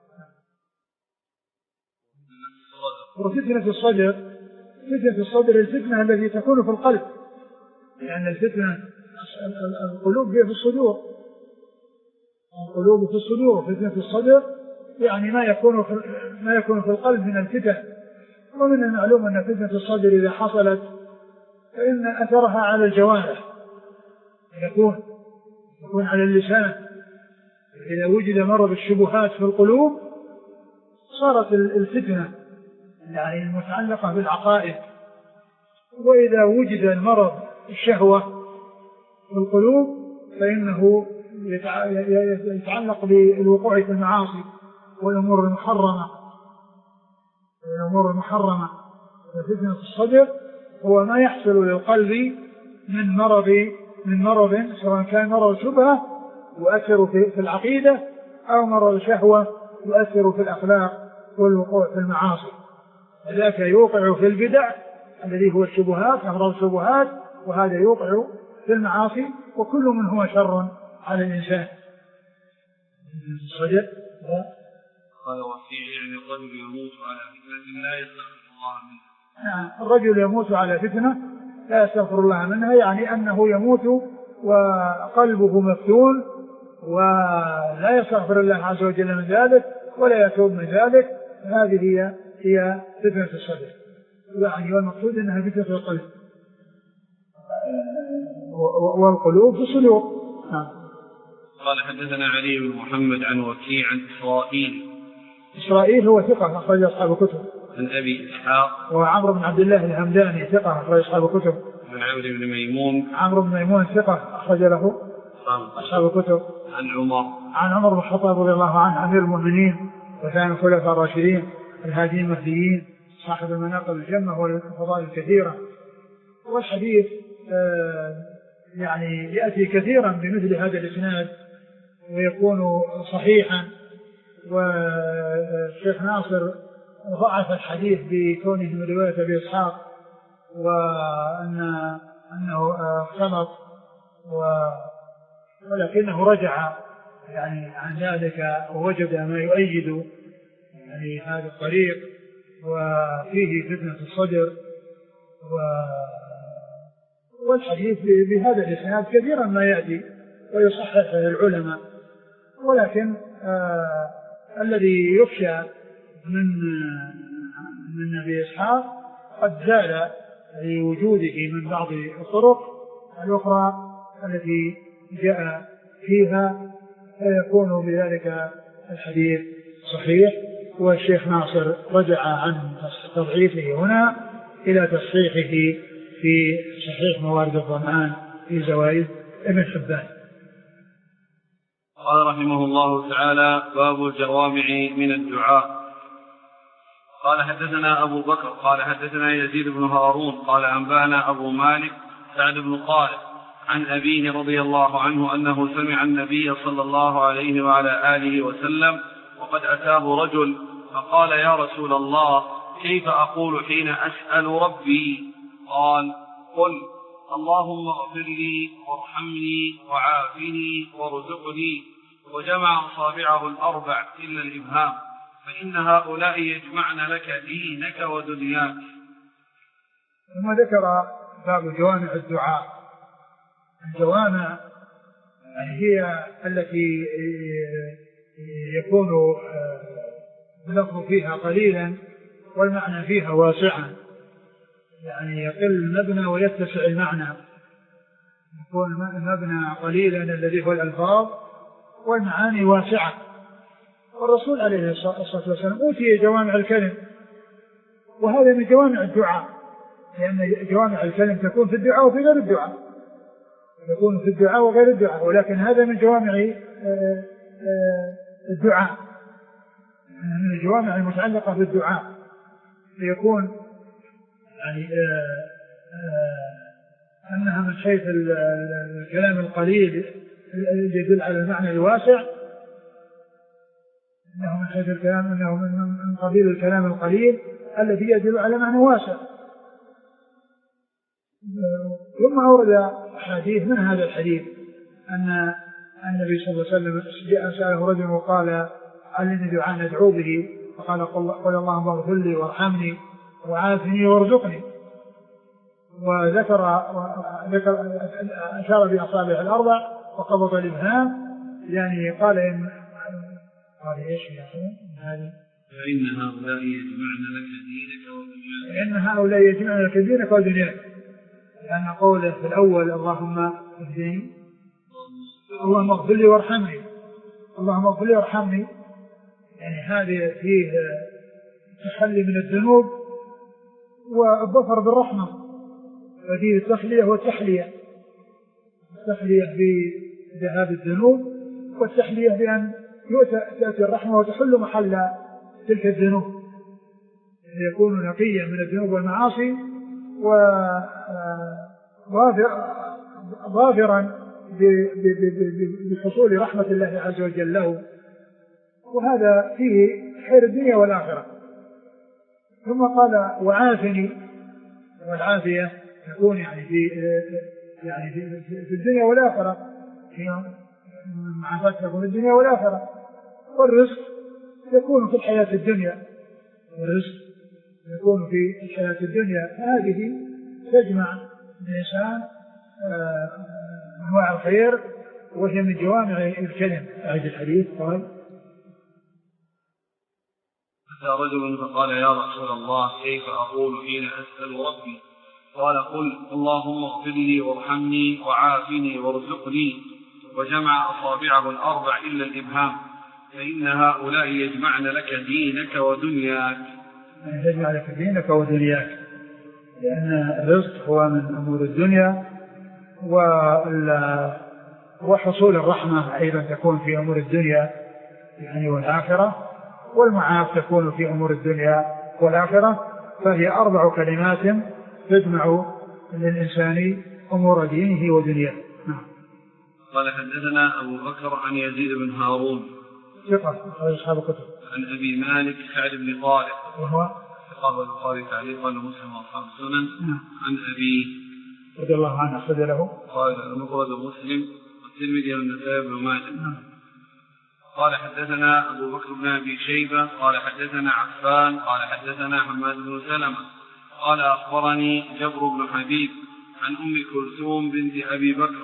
وفتنة الصدر فتنة الصدر الفتنة التي تكون في القلب لأن الفتنة القلوب هي في الصدور. القلوب في الصدور. فتنة الصدر يعني ما يكون في ما يكون في القلب من الفتن. ومن المعلوم أن فتنة الصدر إذا حصلت فإن أثرها على الجوارح يكون يكون على اللسان. إذا وجد مرض الشبهات في القلوب صارت الفتنة يعني المتعلقة بالعقائد. وإذا وجد المرض الشهوة في القلوب فإنه يتعلق بالوقوع في المعاصي والأمور المحرمة الأمور المحرمة. وفتنة الصدر هو ما يحصل للقلب من مرض من مرض سواء كان مرض شبهة يؤثر في العقيدة أو مرض شهوة يؤثر في الأخلاق والوقوع في المعاصي. ذاك يوقع في البدع الذي هو الشبهات أمراض الشبهات وهذا يوقع في المعاصي وكل من هو شر على الإنسان. الصدر قال وفيه يعني الرجل يموت على فتنة لا يستغفر الله منها. نعم الرجل يموت على فتنة لا يستغفر الله منها يعني أنه يموت وقلبه مفتون ولا يستغفر الله عز وجل من ذلك ولا يتوب من ذلك. هذه هي هي فتنة الصدر يعني والمقصود أنها فتنة القلب والقلوب في الصدور. قال حدثنا علي بن محمد عن وكيع عن إسرائيل. إسرائيل هو ثقة أخرج أصحاب الكتب. عن أبي إسحاق وعمرو بن عبد الله الهمداني ثقة أخرج أصحاب الكتب. عن عمرو بن ميمون عمرو بن ميمون ثقة أخرج له أصحاب الكتب. عن عمر عن عمر بن الخطاب رضي الله عنه أمير المؤمنين وكان الخلفاء الراشدين الهاديين المهديين صاحب المناقب الجمة والفضائل الكثيرة. والحديث آه يعني يأتي كثيرا بمثل هذا الإسناد ويكون صحيحا. والشيخ ناصر ضعف الحديث بكونه من رواية أبي إسحاق وأن أنه اختلط ولكنه رجع يعني عن ذلك ووجد ما يؤيد يعني هذا الطريق وفيه فتنة الصدر و والحديث بهذا الإسناد كثيرا ما يأتي ويصحح العلماء، ولكن آه الذي يخشى من من أبي إسحاق قد زال لوجوده من بعض الطرق الأخرى التي جاء فيها، فيكون بذلك الحديث صحيح. والشيخ ناصر رجع عن تضعيفه هنا إلى تصحيحه في صحيح موارد الظمآن في زوائد ابن حبان. قال رحمه الله تعالى: باب الجوامع من الدعاء. قال حدثنا أبو بكر قال حدثنا يزيد بن هارون قال أنبانا أبو مالك سعد بن طارق عن أبيه رضي الله عنه أنه سمع النبي صلى الله عليه وعلى آله وسلم وقد أتاه رجل فقال: يا رسول الله، كيف أقول حين أسأل ربي؟ قال: قل اللهم اغفر لي وارحمني وعافني وارزقني، وجمع أصابعه الأربع إلا الإبهام، فإن هؤلاء يجمعن لك دينك ودنياك. ثم ذكر باب جوامع الدعاء. الجوامع هي التي يكون اللفظ فيها قليلا والمعنى فيها واسعا، يعني يقل المبنى ويتسع المعنى، يكون المبنى قليلا الذي هو الألفاظ والمعاني واسعة. والرسول عليه الصلاة والسلام أوتي جوامع الكلم، وهذا من جوامع الدعاء، لأن جوامع الكلم تكون في الدعاء وفي غير الدعاء، تكون في الدعاء وغير الدعاء، ولكن هذا من جوامع الدعاء، من الجوامع المتعلقة بالدعاء، ليكون يعني آآ آآ أنها من حيث الكلام القليل يدل على المعنى الواسع، أنه من حيث الكلام أنه من قبيل الكلام القليل الذي يدل على معنى واسع. ثم أورد حديث من هذا الحديث أن النبي صلى الله عليه وسلم جاء سأله رجل وقال: علمني دعاء ندعو به، فقال: قل اللهم اغفر لي وارحمني وعافني وارزقني. وذكر ذكر أشار بأصابع الأربع وقبض الإبهام، يعني قال إن قال إيش يا أخي هذه؟ فإن هؤلاء يجمعن لك دينك ودنياك. فإن هؤلاء يجمعن لك دينك ودنياك، لأن قوله في الأول: اللهم اهدني، اللهم اغفر لي وارحمني، اللهم اغفر لي وارحمني، يعني هذه فيه تخلي من الذنوب والظفر بالرحمة، وفيه التخلية والتحلية، التحلية بذهاب الذنوب والتحلية بأن تأتي الرحمة وتحل محل تلك الذنوب، يكون نقيا من الذنوب والمعاصي وظافرا بحصول رحمة الله عز وجل له، وهذا فيه خير الدنيا والآخرة. ثم قال: وعافني، والعافية تكون يعني في يعني في, في الدنيا والآخرة، معافاة تكون في الدنيا والآخرة. والرزق يكون في الحياة الدنيا، والرزق يكون في الحياة الدنيا، هذه تجمع الإنسان أنواع الخير، وهي من جوامع الكلم. أعد الحديث. قال: أتى رجل فقال: يا رسول الله، كيف أقول حين أسأل ربي؟ قال: قل اللهم اغفر لي وارحمني وعافني وارزقني، وجمع أصابعه الأربع إلا الإبهام، فإن هؤلاء يجمعن لك دينك ودنياك. يجمع لك دينك ودنياك، لأن الرزق هو من أمور الدنيا، وحصول الرحمة أيضا تكون في أمور الدنيا يعني والآخرة، والمعاف تكون في أمور الدنيا والآخرة، فهي أربع كلمات تجمع للإنسان أمور دينه ودنياه. قال: حدثنا أبو بكر عن يزيد بن هارون ثقة أصحاب الكتب. عن أبي مالك سعد بن طارق وهو رواه البخاري تعليقا ومسلم وأصحاب السنن. عن أبي رضي الله عنه أخرج له قال المفرد ومسلم والترمذي والنسائي بن ماجه. قال حدثنا أبو بكر بن أبي شيبة قال حدثنا عفان قال حدثنا حماد بن سلمة قال أخبرني جبر بن حبيب عن أم كلثوم بنت أبي بكر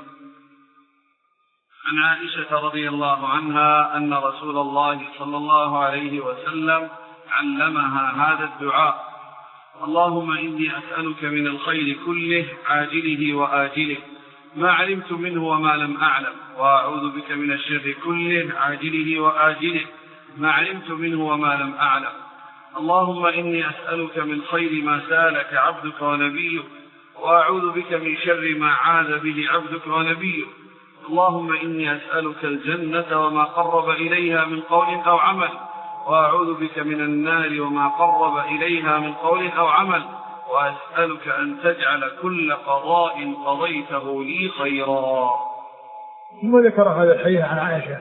عن عائشة رضي الله عنها أن رسول الله صلى الله عليه وسلم علمها هذا الدعاء: اللهم إني أسألك من الخير كله عاجله وآجله ما علمت منه وما لم أعلم، وأعوذ بك من الشر كله عاجله وآجله ما علمت منه وما لم أعلم. اللهم إني أسألك من خير ما سألك عبدك ونبيك، وأعوذ بك من شر ما عاذ به عبدك ونبيك. اللهم إني أسألك الجنة وما قرب إليها من قول أو عمل، وأعوذ بك من النار وما قرب إليها من قول أو عمل، وأسألك أن تجعل كل قضاء قضيته لي خيرا. ثم ذكر هذا الحديث عن عائشة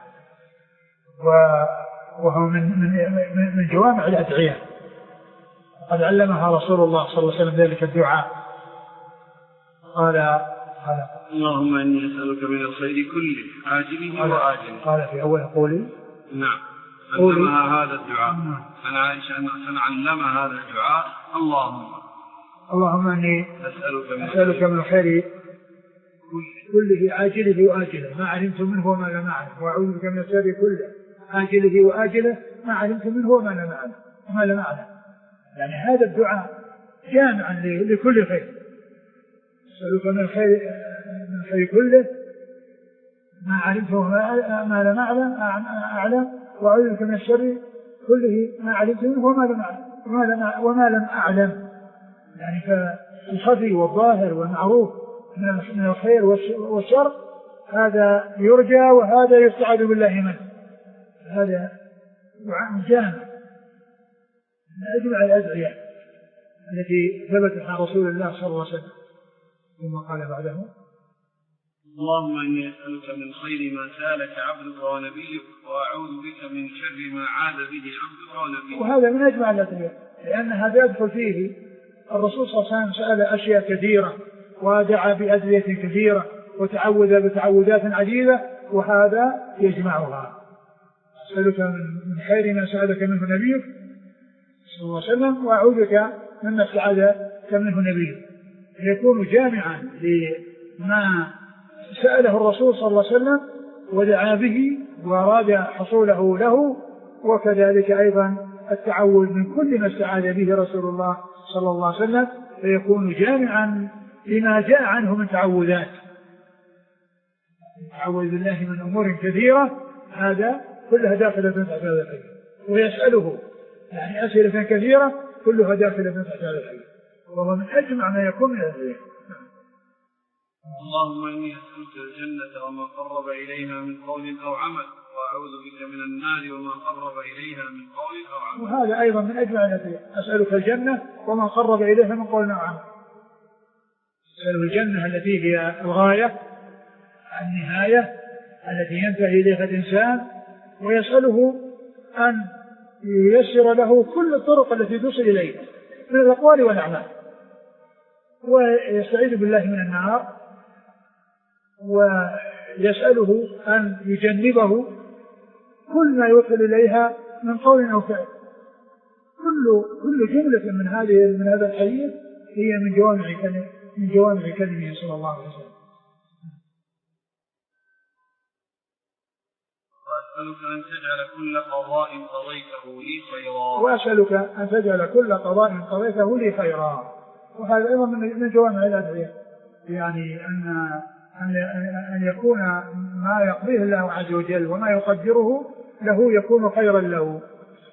وهو من, من, من جوامع الأدعية، قد علمها رسول الله صلى الله عليه وسلم ذلك الدعاء. قال قال اللهم إني أسألك من الخير كله عاجله وآجله. قال في أول قولي نعم علمها هذا الدعاء عن عائشة أن علمها هذا الدعاء: اللهم اللهم إني أسألك, أسألك من الخير كله عاجله وآجله ما علمت منه وما لم أعلم، وأعوذ بك من الشر كله عاجله وآجله ما علمت منه وما لم أعلم وما لم أعلم. يعني هذا الدعاء جامعا لكل خير. أسألك من الخير من الخير كله ما علمت وما لم أعلم أعلم وأعوذ بك من الشر كله ما علمت منه وما لم أعلم وما لم, وما لم أعلم. يعني فالخفي والظاهر والمعروف من الخير والشر هذا يرجى وهذا يستعاذ بالله منه. هذا دعاء جامع من أجمع الأدعية التي ثبتت عن رسول الله صلى الله عليه وسلم. ثم قال بعده: اللهم إني أسألك من خير ما سألك عبدك ونبيك، وأعوذ بك من شر ما عاد به عبدك ونبيك. وهذا من أجمع الأدعية، لأن هذا يدخل فيه الرسول صلى الله عليه وسلم سأل أشياء كثيرة ودعا بأدعية كثيرة وتعوذ بتعوذات عديدة، وهذا يجمعها. أسألك من خير ما سألك منه نبيك صلى الله عليه وسلم، وأعوذ بك مما استعاذك منه نبيك، يكون جامعا لما سأله الرسول صلى الله عليه وسلم ودعا به وأراد حصوله له، وكذلك أيضا التعوذ من كل ما استعاذ به رسول الله صلى الله عليه وسلم، فيكون جامعا لما جاء عنه من تعوذات. تعوذ بالله من أمور كثيرة، هذا كلها داخلة تحت هذا الحديث. ويسأله يعني أسئلة كثيرة كلها داخلة تحت هذا الحديث، وهو من أجمع ما يكون من الحديث. اللهم إني أسألك الجنة وما قرب إليها من قول أو عمل، وأعوذ بك من النار وما قرب إليها من قول أو عمل. وهذا أيضا من أجمع الأدعية: أسألك الجنة وما قرب إليها من قول أو عمل. أسأل الجنة التي هي الغاية النهاية التي ينتهي إليها الإنسان، ويسأله أن ييسر له كل الطرق التي تصل إليه من الأقوال والأعمال، ويستعيذ بالله من النار، ويسأله أن يجنبه كل ما يوصل إليها من قول أو فعل. كل كل جملة من هذه من هذا الحديث هي من جوامع كلمه من جوامع كلمه صلى الله عليه وسلم. وأسألك أن تجعل كل قضاء قضيته لي خيرا. وأسألك أن تجعل كل قضاء قضيته لي خيرا. وهذا أيضا من جوامع الأدعية، يعني أن أن يكون ما يقضيه الله عز وجل وما يقدره له يكون خيرا له.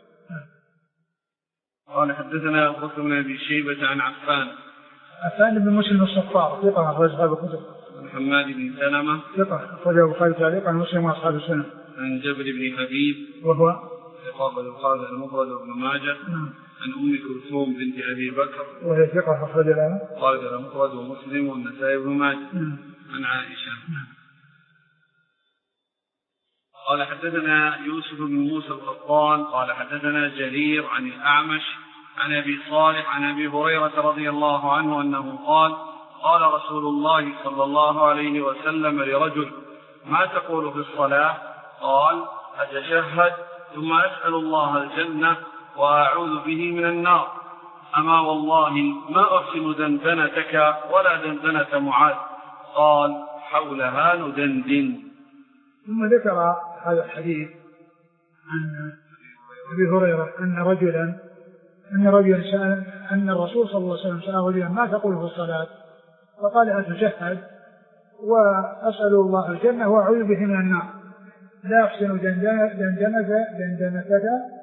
قال حدثنا أبو بكر بن أبي شيبة عن عفان عفان بن مسلم الصفار ثقة أخرج أصحاب الكتب. محمد بن سلمة ثقة أخرج البخاري تعليقا ومسلم وأصحاب السنن. عن جابر بن حبيب وهو ثقة البخاري المفرد وابن ماجه. عن أم كلثوم بنت أبي بكر وهي ثقة أخرج لها البخاري المفرد ومسلم والنسائي وابن ماجه. عن عائشة قال حدثنا يوسف بن موسى القطان قال حدثنا جرير عن الأعمش عن أبي صالح عن أبي هريرة رضي الله عنه أنه قال قال رسول الله صلى الله عليه وسلم لرجل ما تقول في الصلاة؟ قال أتشهد ثم أسأل الله الجنة وأعوذ به من النار. أما والله ما أحسن دندنتك ولا دندنة معاذ. قال حولها ندندن. ثم ذكر هذا الحديث عن أبي هريرة أن رجلا أن رجلا سأل أن الرسول صلى الله عليه وسلم سأل رجلا ما تقول في الصلاة؟ فقال أتشهد وأسأل الله الجنة وأعوذ به من النار. لا أحسن دندنة دندنتك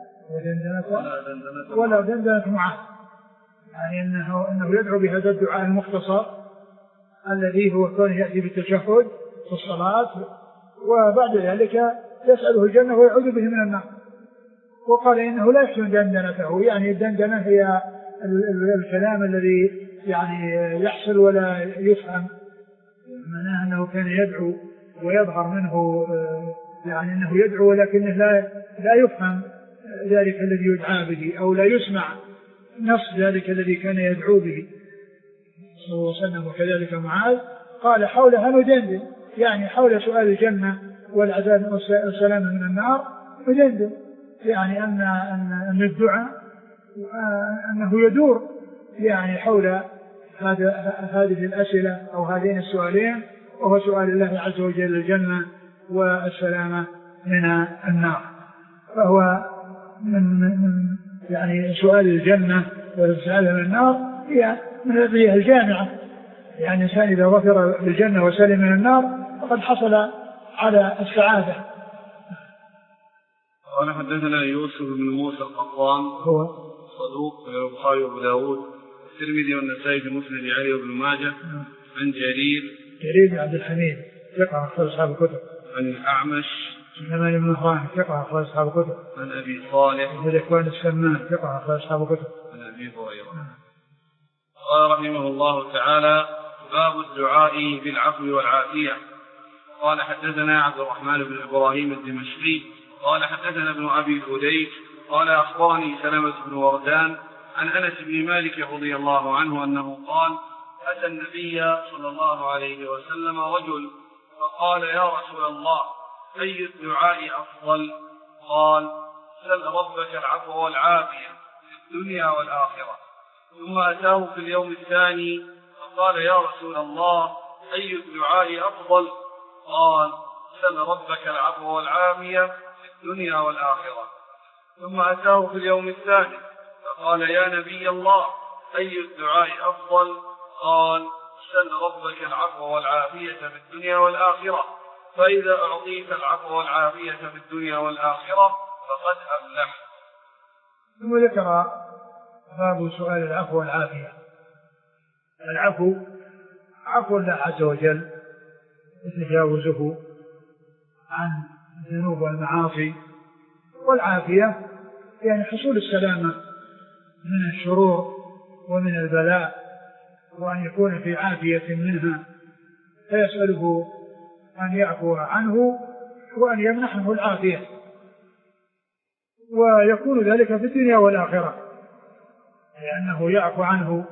ولا دندنة معاذ. يعني أنه, أنه يدعو بهذا الدعاء المختصر الذي هو كونه يأتي بالتشهد في الصلاة وبعد ذلك يسأله الجنة ويعوذ به من النار. وقال إنه لا يحسن دندنته، يعني الدندنة هي الكلام الذي يعني يحصل ولا يفهم، معناه أنه كان يدعو ويظهر منه يعني أنه يدعو ولكنه لا لا يفهم ذلك الذي يدعى به أو لا يسمع نص ذلك الذي كان يدعو به صلى الله عليه وسلم. وكذلك معاذ قال حولها ندندن، يعني حول سؤال الجنة والعذاب والسلام من النار ندندن، يعني أن أن الدعاء أنه يدور يعني حول هذا هذه الأسئلة أو هذين السؤالين، وهو سؤال الله عز وجل الجنة والسلامة من النار. فهو من, من يعني سؤال الجنة والسلامة من النار هي من الأدعية الجامعة، يعني الإنسان إذا ظفر بالجنة وسلم من النار فقد حصل على السعادة. قال حدثنا يوسف بن موسى القطان هو صدوق في البخاري وابو داود الترمذي والنسائي في مسند علي وابن ماجه. عن جرير جرير بن عبد الحميد ثقة أخرج أصحاب الكتب. عن الأعمش سليمان بن مهران ثقة أخرج أصحاب الكتب. عن أبي صالح بن ذكوان السمان ثقة أخرج أصحاب الكتب. عن أبي هريرة. قال رحمه الله تعالى باب الدعاء بالعفو والعافية. قال حدثنا عبد الرحمن بن إبراهيم الدمشقي قال حدثنا ابن أبي فديك قال أخبرني سلمة بن وردان عن أنس بن مالك رضي الله عنه أنه قال أتى النبي صلى الله عليه وسلم رجل فقال يا رسول الله أي الدعاء أفضل؟ قال سل ربك العفو والعافية في الدنيا والآخرة. ثم أتاه في اليوم الثاني فقال يا رسول الله أي الدعاء أفضل؟ قال سل ربك العفو والعافية في الدنيا والآخرة. ثم أتاه في اليوم الثاني فقال يا نبي الله أي الدعاء أفضل؟ قال سل ربك العفو والعافية في الدنيا والآخرة، فإذا أعطيت العفو والعافية في الدنيا والآخرة فقد أفلح. ثم ذكر باب سؤال العفو والعافية. العفو عفو الله عز وجل تجاوزه عن الذنوب والمعاصي، والعافية يعني حصول السلامة من الشرور ومن البلاء، وأن يكون في عافية منها، فيسأله أن يعفو عنه وأن يمنحه العافية، ويكون ذلك في الدنيا والآخرة، لأنه يعفو عنه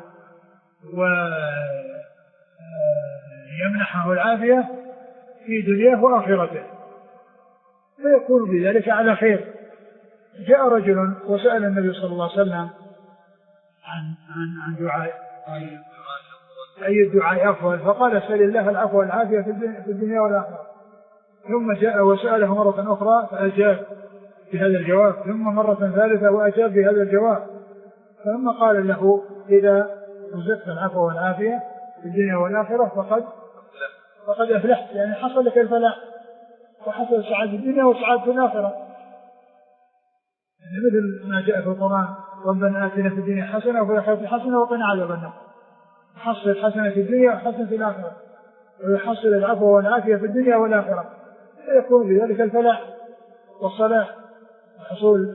ويمنحه العافية في دنياه وآخرته، فيكون بذلك على خير. جاء رجل وسأل النبي صلى الله عليه وسلم عن عن عن دعاء أي الدعاء أفضل؟ فقال سل الله العفو والعافية في الدنيا والآخرة. ثم جاء وسأله مرة أخرى فأجاب بهذا الجواب، ثم مرة ثالثة وأجاب بهذا الجواب، ثم قال له إذا رزقت العفو والعافية في الدنيا والآخرة فقد فقد أفلحت، يعني حصل لك الفلاح وحصل سعادة الدنيا وسعادة الآخرة. يعني مثل ما جاء في القرآن ربنا آتنا في الدنيا حسنة وفي الآخرة حسنة وقنا عذاب النار. يحصل الحسنة في الدنيا وحسنة في الآخرة، ويحصل العفو والعافية في الدنيا والآخرة، فيكون بذلك الفلاح والصلاح وحصول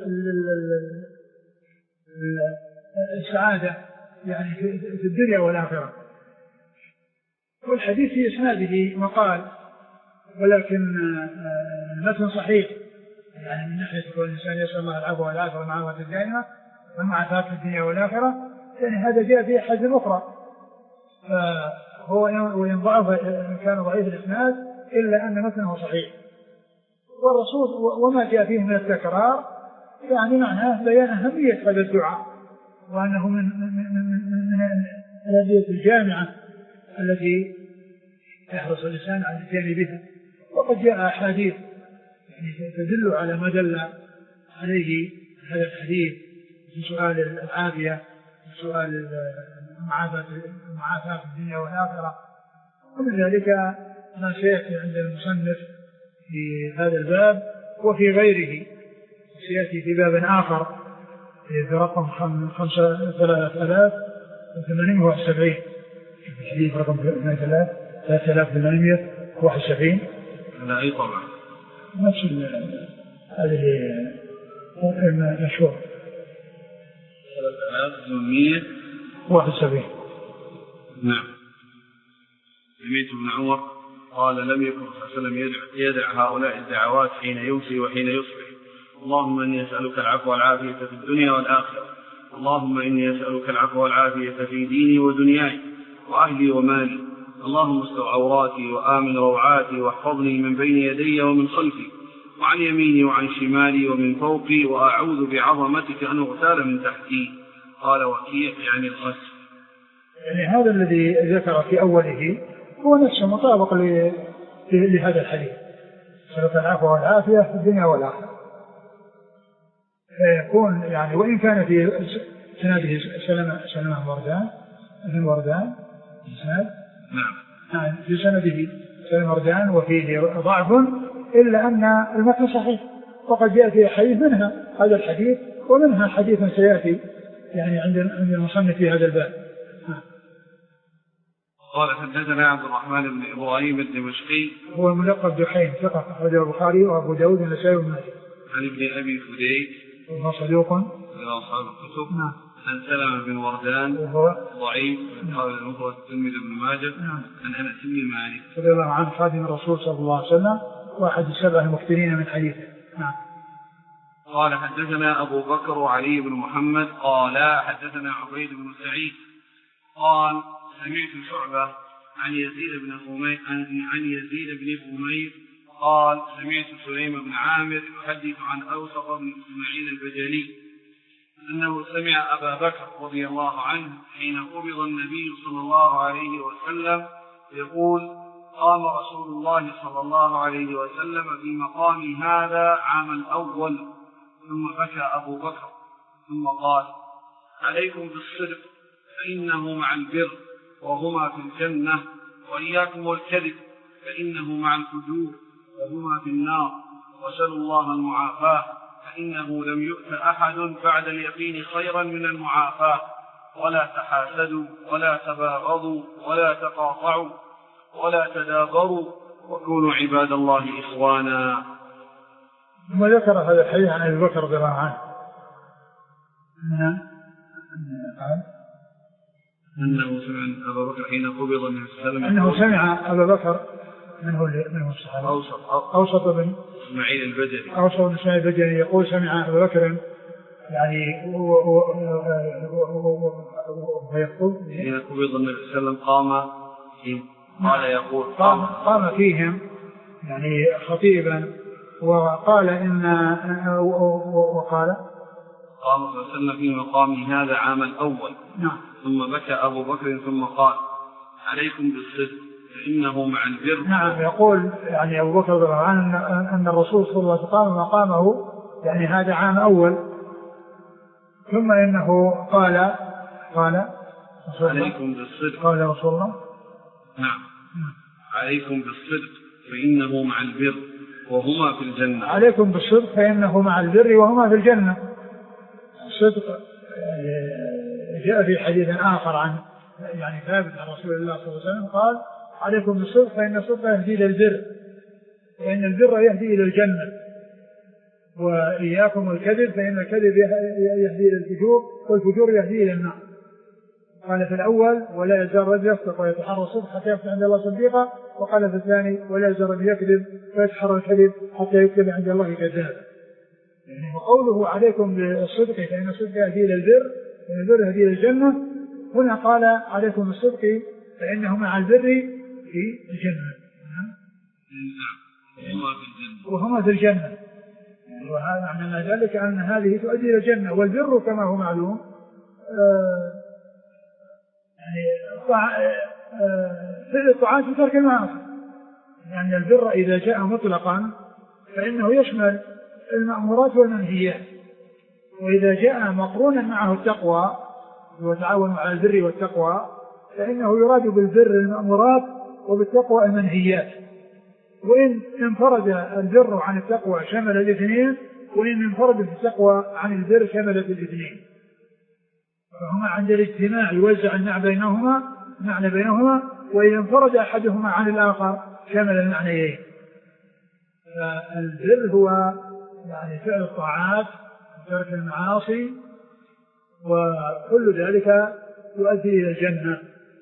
السعادة يعني في الدنيا والآخرة. والحديث في إسناده مقال، ولكن المتن صحيح، يعني من ناحية كل إنسان يسأل الله العفو والعافية والمعافاة الدائمة والمعافاة في الدنيا والآخرة، يعني هذا جاء في أحاديث أخرى، فهو وإن ضعف كان ضعيف الإسناد إلا أن متنه صحيح. والرسول وما جاء فيه من التكرار يعني معناه بيان أهمية هذا الدعاء، وأنه من من من من الأدعية الجامعة التي يحرص الإنسان على الاتيان بها. وقد جاء أحاديث يعني تدل على ما دل عليه هذا الحديث في سؤال العافية، في سؤال المعافاة في الدنيا والآخرة. ومن ذلك ما سيأتي عند المصنف في هذا الباب وفي غيره، سيأتي في باب آخر في رقم خمسة ثلاثة آلاف وثمانمائة وواحد وسبعين، الحديث رقم ثلاثة آلاف وثمانمائة وواحد وسبعين. لا أي طبعا نفس هذه المشهور ثلاثة آلاف وثمانمائة وواحد وسبعين. نعم. سمعت ابن عمر قال لم يكن صلى الله عليه وسلم يدع, يدع هؤلاء الدعوات حين يمسي وحين يصبح: اللهم إني أسألك العفو والعافية في الدنيا والآخرة، اللهم إني أسألك العفو والعافية في ديني ودنياي وأهلي ومالي، اللهم استر عوراتي وآمن روعاتي واحفظني من بين يدي ومن خلفي وعن يميني وعن شمالي ومن فوقي، وأعوذ بعظمتك أن أغتال من تحتي. قال وكيع يعني الغسل. يعني هذا الذي ذكر في أوله هو نفسه مطابق لهذا الحديث: أسألك العفو والعافية في الدنيا والآخرة. فيكون يعني وإن كان في سنده سلمة سلمة وردان ابن وردان نعم في سنده سلمة وردان وفيه ضعف، إلا أن المتن صحيح. وقد جاء في حديث منها هذا الحديث ومنها حديث سيأتي يعني عند عند المصنف في هذا الباب. قال حدثنا عبد الرحمن بن إبراهيم الدمشقي هو الملقب دحين، ثقة أخرجه البخاري وأبو داود والنسائي وابن ماجه. عن ابن أبي فديك وهو صدوق إلى أصحاب الكتب. نعم. عن سلمة بن وردان وهو ضعيف قال المفرد الترمذي بن ماجه. نعم. عن أنس بن مالك رضي الله عنه خادم الرسول صلى الله عليه وسلم واحد السبع المكثرين من حديثه. نعم. قال حدثنا أبو بكر وعلي بن محمد قال حدثنا عبيد بن سعيد قال سمعت شعبة عن يزيد بن أمير عن يزيد بن أمير قال سمعت سليم بن عامر يحدث عن أوسط بن إسماعيل البجلي أنه سمع أبا بكر رضي الله عنه حين قبض النبي صلى الله عليه وسلم يقول: قام رسول الله صلى الله عليه وسلم في مقام هذا عام الأول، ثم بكى أبو بكر ثم قال: عليكم بالصدق فإنه مع البر وهما في الجنة، وإياكم والكذب فإنه مع الفجور وهما في النار، وسلوا الله المعافاة فإنه لم يؤت أحد بعد اليقين خيرا من المعافاة، ولا تحاسدوا ولا تباغضوا ولا تقاطعوا ولا تدابروا وكونوا عباد الله إخوانا. ثم ذكر هذا الحديث عن أبي بكر رضي الله عنه أنه سمع أبا بكر حين قبض النبي صلى الله عليه وسلم أنه سمع أبا بكر منه منه الصحابة أوسط أوسط بن إسماعيل البجلي أوسط بن إسماعيل البجلي يقول سمع أبا بكر يعني ويقول حين قبض النبي صلى الله عليه وسلم قام قال يقول قام, قام فيهم يعني خطيبا وقال إن وقال قام صلى الله عليه وسلم في مقام هذا عام الأول. نعم. ثم بكى أبو بكر ثم قال: عليكم بالصدق فإنه مع البر. نعم. يقول يعني أبو بكر رضي الله عنه أن الرسول صلى الله عليه وسلم مقامه يعني هذا عام أول، ثم إنه قال قال عليكم بالصدق قال رسول الله نعم عليكم بالصدق فإنه مع البر وهما في الجنة. عليكم بالصدق فإنه مع البر وهما في الجنة. الصدق جاء في حديث آخر عن يعني ثابت عن رسول الله صلى الله عليه وسلم قال: عليكم بالصدق فإن الصدق يهدي إلى البر وإن البر يهدي إلى الجنة، وإياكم الكذب فإن الكذب يهدي إلى الفجور والفجور يهدي إلى النار. قال في الأول ولا يزال رجل يصدق ويتحرى الصدق حتى يكتب عند الله صديقا، وقال في الثاني ولا يزال رجل يكذب ويتحرى الكذب حتى يكتب عند الله كذابا. يعني وقوله عليكم بالصدق فإن الصدق يهدي إلى البر وإن البر يهدي إلى الجنة، هنا قال عليكم بالصدق فإنه مع البر في الجنة وهما في الجنة. وهذا معنى ذلك أن هذه تؤدي إلى الجنة. والبر كما هو معلوم آه يعني فعل الطاعات وترك المعاصي، لأن يعني البر إذا جاء مطلقا فإنه يشمل المأمورات والمنهيات، وإذا جاء مقرونا معه التقوى وتعاونوا على البر والتقوى فإنه يراد بالبر المأمورات وبالتقوى المنهيات. وإن انفرد البر عن التقوى شمل الاثنين، وإن انفرد التقوى عن البر شملت الاثنين، فهما عند الاجتماع يوزع المعنى بينهما معنى بينهما، وإذا انفرد أحدهما عن الآخر شمل المعنيين. فالبر هو يعني فعل الطاعات وترك المعاصي، وكل ذلك يؤدي إلى الجنة.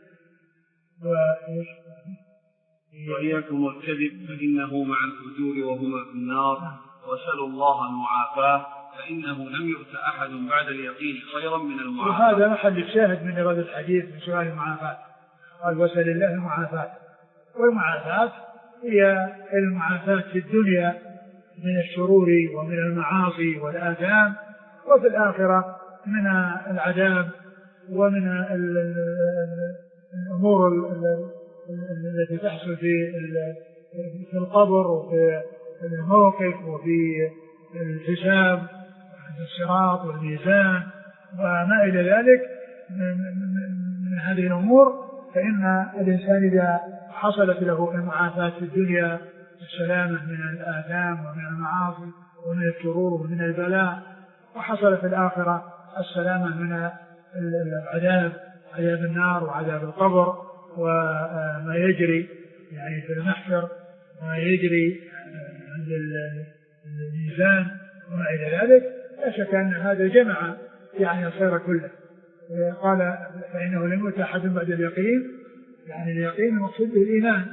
وإياكم والكذب فإنه مع الفجور وهما في النار، وسلوا الله المعافاة فإنه لم يؤت أحد بعد اليقين خيرا من المعافاة. وهذا محل الشاهد من إرادة الحديث من سؤال المعافاة. قال وسل الله المعافاة، والمعافاة هي المعافاة في الدنيا من الشرور ومن المعاصي والآثام، وفي الآخرة من العذاب ومن الأمور التي تحصل في في القبر وفي الموقف وفي الحساب وفي الصراط والميزان وما إلى ذلك من هذه الأمور. فإن الإنسان إذا حصلت له المعافاة في الدنيا السلامة من الآثام ومن المعاصي ومن الشرور ومن البلاء، وحصل في الآخرة السلامة من العذاب عذاب النار وعذاب القبر وما يجري يعني في المحشر وما يجري عند الميزان وما إلى ذلك، لا شك أن هذا جمع يعني الخير كله. قال فإنه لم يؤت أحد بعد اليقين، يعني اليقين المقصود به الإيمان.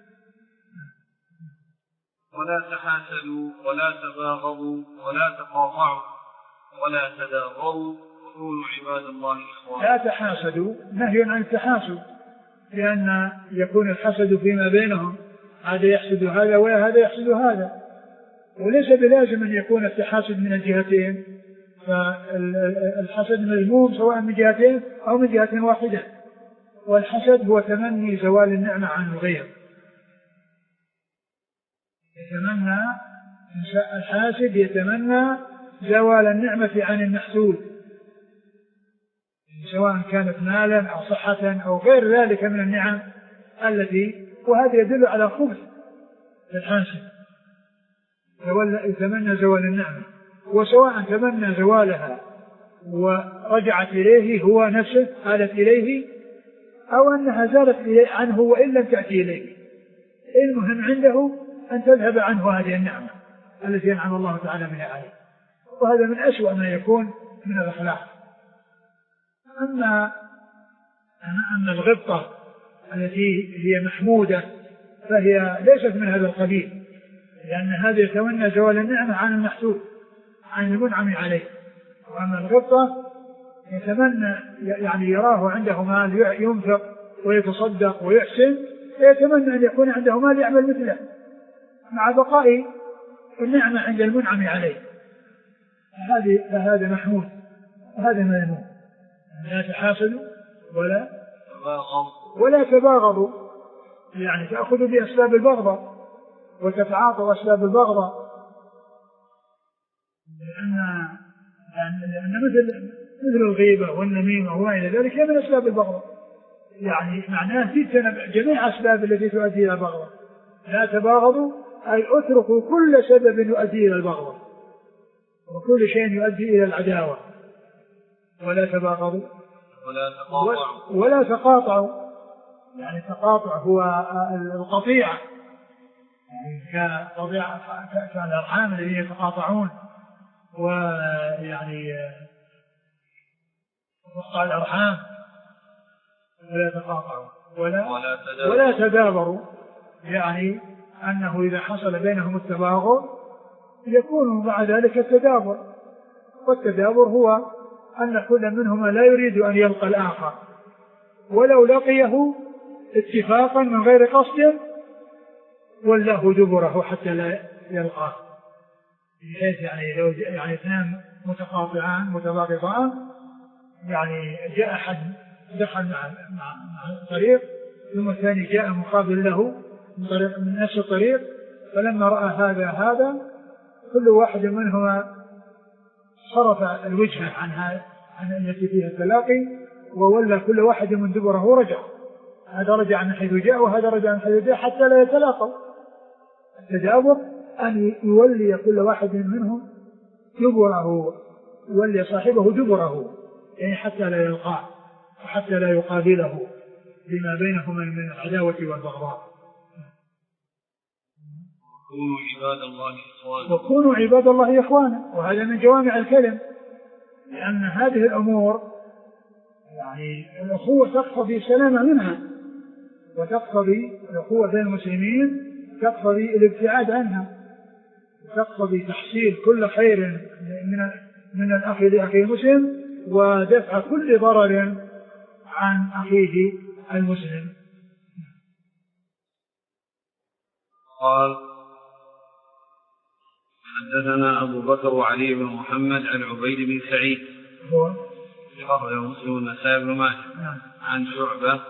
ولا تحاسدوا ولا تباغضوا ولا تقاطعوا ولا تدابروا وكونوا عباد الله إخوانا. لا تحاسدوا نهي عن التحاسد، لأن يكون الحسد فيما بينهم، هذا يحسد هذا وهذا يحسد هذا، وليس بلازم أن يكون التحاسد من الجهتين، فالحسد مذموم سواء من جهتين أو من جهة واحدة. والحسد هو تمني زوال النعمة عن الغير، يتمنى الحاسد يتمنى زوال النعمة عن المحسود، سواء كانت مالا أو صحة أو غير ذلك من النعم التي، وهذا يدل على خبث الحاسد يتمنى زوال النعمة، وسواء تمنى زوالها ورجعت إليه هو نفسه آلت إليه، أو أنها زالت عنه وإن لم تأتي إليه، المهم عنده أن تذهب عنه هذه النعمة التي أنعم الله تعالى بها عليه. وهذا من أسوأ ما يكون من الأخلاق. أما أن الغبطة التي هي محمودة فهي ليست من هذا القبيل، لأن هذا يتمنى زوال النعمة عن المحسود عن المنعم عليه. وأما الغبطة يتمنى يعني يراه عنده مال ينفق ويتصدق ويحسن، ويتمنى أن يكون عنده مال يعمل مثله مع بقاء النعمة عند المنعم عليه. هذا محمود وهذا مذموم. لا تحاسدوا ولا ولا تباغضوا، يعني تأخذوا بأسباب البغضة وتتعاطوا أسباب البغضة، لأن لأن مثل مثل الغيبة والنميمة وما إلى ذلك هي من أسباب البغضة، يعني معناه تجتنب جميع أسباب التي تؤدي إلى البغضة. لا تباغضوا أي اتركوا كل سبب يؤدي إلى البغضة وكل شيء يؤدي إلى العداوة. ولا تباغضوا ولا تقاطعوا ولا تقاطعوا، يعني تقاطع هو القطيعة، يعني كالأرحام الذين يتقاطعون ويعني تقطع الأرحام ولا تقاطعوا ولا ولا تدابروا، يعني أنه إذا حصل بينهم التباغض يكون مع ذلك التدابر، والتدابر هو أن كل منهما لا يريد أن يلقى الآخر، ولو لقيه اتفاقا من غير قصد ولاه دبره حتى لا يلقاه، بحيث يعني لو يعني اثنان متقاطعان متباغضان، يعني جاء أحد دخل مع مع الطريق ثم الثاني جاء مقابل له من طريق من نفس الطريق، فلما رأى هذا هذا كل واحد منهما صرف الوجهة عن عن التي فيها التلاقي وولى كل واحد من دبره ورجع، هذا رجع من حيث جاء وهذا رجع من حيث جاء حتى لا يتلاقوا. التدابر أن يولي كل واحد منهم دبره، يولي صاحبه دبره، يعني حتى لا يلقاه وحتى لا يقابله بما بينهما من العداوة والبغضاء. وكونوا عباد الله إخوانا، وكونوا عباد الله إخوانا، وهذا من جوامع الكلم، لأن هذه الأمور يعني الأخوة تقتضي السلامة منها، وتقتضي الأخوة بين المسلمين تقتضي الابتعاد عنها، وتقتضي تحصيل كل خير من من الأخ لأخيه المسلم ودفع كل ضرر عن أخيه المسلم. قال حدثنا أبو بكر وعلي بن محمد عن عبيد بن سعيد هو أخرجه مسلم والنسائي بن ماجه عن شعبة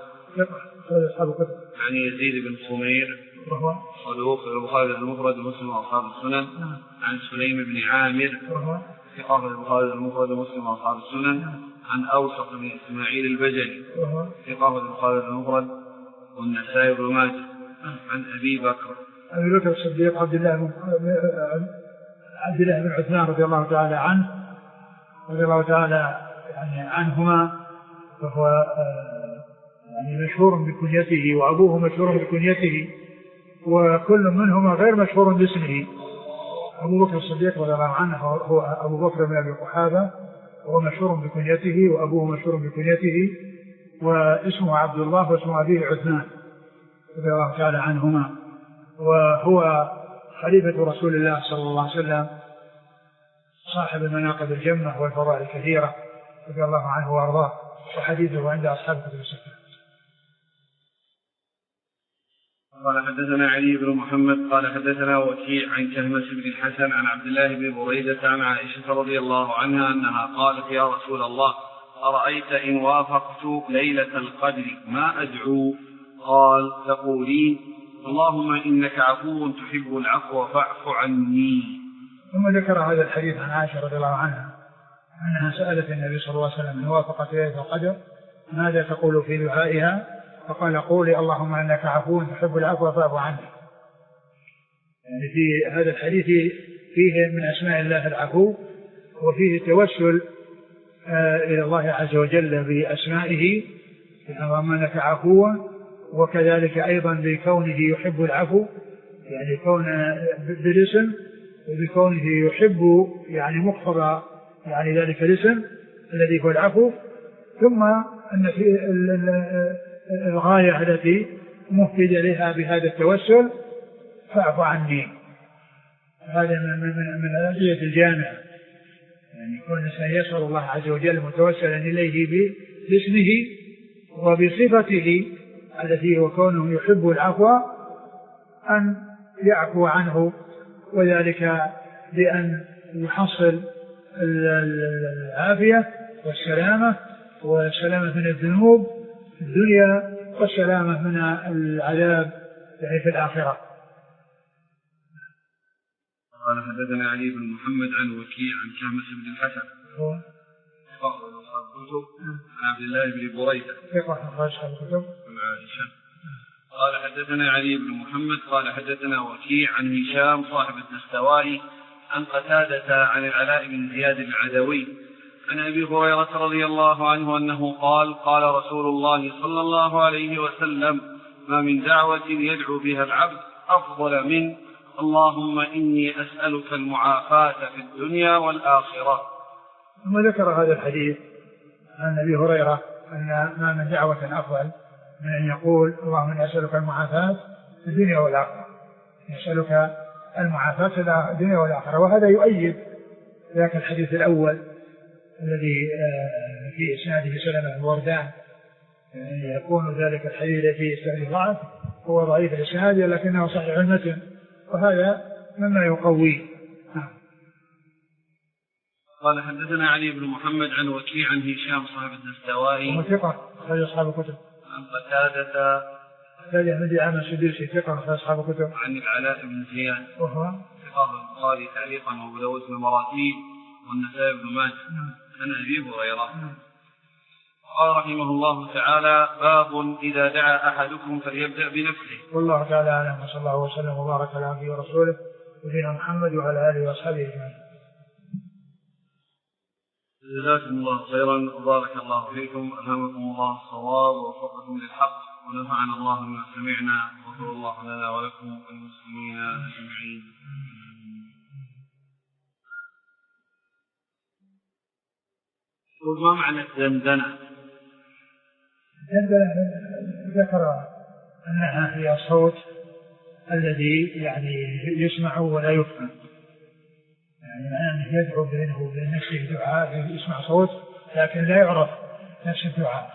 عن يزيد بن سمير وهو صدوق البخاري المفرد ومسلم وأصحاب السنن عن سليم بن عامر ثقة البخاري المفرد ومسلم وأصحاب السنن عن أوسط بن إسماعيل البجلي ثقة البخاري المفرد والنسائي بن ماجه عن أبي بكر أبي بكر الصديق عبد الله بن عبد الله بن عثمان رضي الله تعالى عنه رضي الله تعالى يعني عنهما، فهو يعني مشهور بكنيته وأبوه مشهور بكنيته، وكل منهما غير مشهور باسمه. أبو بكر الصديق رضي الله عنه هو أبو بكر بن أبي قحافة، وهو مشهور بكنيته وأبوه مشهور بكنيته، واسمه عبد الله واسمه أبيه عثمان رضي الله تعالى عنهما، وهو خليفة رسول الله صلى الله عليه وسلم صاحب المناقب الجمة والفضائل الكثيرة رضي الله عنه وأرضاه، وحديثه عند أصحاب كتب الستة. قال حدثنا علي بن محمد قال حدثنا وكيع عن كهمس بن الحسن عن عبد الله بن بريدة عن عائشة رضي الله عنها أنها قالت يا رسول الله أرأيت إن وافقت ليلة القدر ما أدعو؟ قال تقولين اللهم إنك عفو تحب العفو فاعف عني. ثم ذكر هذا الحديث عن عائشة رضي الله عنها أنها سألت النبي صلى الله عليه وسلم إن وافقت ليلة القدر ماذا تقول في دعائها؟ فقال قولي اللهم إنك عفو تحب العفو فاعف عني. يعني في هذا الحديث فيه من أسماء الله العفو، وفيه التوسل آه إلى الله عز وجل بأسمائه اللهم إنك عفو، وكذلك أيضا بكونه يحب العفو، يعني كون بالاسم، وبكونه يحب يعني مقتضى يعني ذلك الاسم الذي هو العفو. ثم أن في الغاية التي مفيد لها بهذا التوسل فاعف عني، هذا من من من الأدعية الجامعة، يعني يكون الإنسان يسأل الله عز وجل متوسلا إليه باسمه وبصفته التي هو كونه يحب العفو أن يعفو عنه، وذلك بأن يحصل العافية والسلامة، والسلامة من الذنوب في الدنيا والسلامة من العذاب يعني في الآخرة. قال حدثنا علي بن محمد عن وكيع عن كهمس بن الحسن هو عن عبد الله بن بريدة قال حدثنا علي بن محمد قال حدثنا وكيع عن هشام صاحب الدستوائي عن قتادة عن العلاء بن زياد العدوي عن أبي هريرة رضي الله عنه أنه قال قال رسول الله صلى الله عليه وسلم ما من دعوة يدعو بها العبد أفضل من اللهم إني أسألك المعافاة في الدنيا والآخرة. ثم ذكر هذا الحديث عن أبي هريرة أن ما من دعوة أفضل من أن يقول اللهم إني أسألك المعافاة في الدنيا والآخرة، أسألك المعافاة في الدنيا والآخرة. وهذا يؤيد ذاك الحديث الأول الذي في إسناده سلمة بن وردان، يكون ذلك الحديث في إسناده ضعف، هو ضعيف الإسناد لكنه صحيح المتن، وهذا مما يقويه. قال حدثنا علي بن محمد عن وكيع عن هشام صاحب الدستوائي وهو ثقة أخرج أصحاب الكتب. عن قتادة قتادة بن دعامة السدوسي ثقة أخرج أصحاب الكتب. عن العلاء بن زياد وهو ثقة البخاري تعليقا وأبو داود في المراتب والنسائي بن ماجه عن أبي هريرة. قال رحمه الله تعالى: باب إذا دعا أحدكم فليبدأ بنفسه. والله تعالى أعلم، وصلى الله وسلم وبارك على عبده ورسوله نبينا محمد وعلى آله وأصحابه أجمعين. جزاكم الله خيرا وبارك الله فيكم، ألهمكم الله الصواب ووفقكم للحق، ونفعنا الله بما سمعنا، وغفر الله لنا ولكم وللمسلمين أجمعين. ما معنى الدندنة؟ الدندنة ذكر أنها هي الصوت الذي يعني يسمع ولا يفهم، يعني أنه يدعو بينه وبين نفسه دعاء، يسمع صوت لكن لا يعرف نفس الدعاء.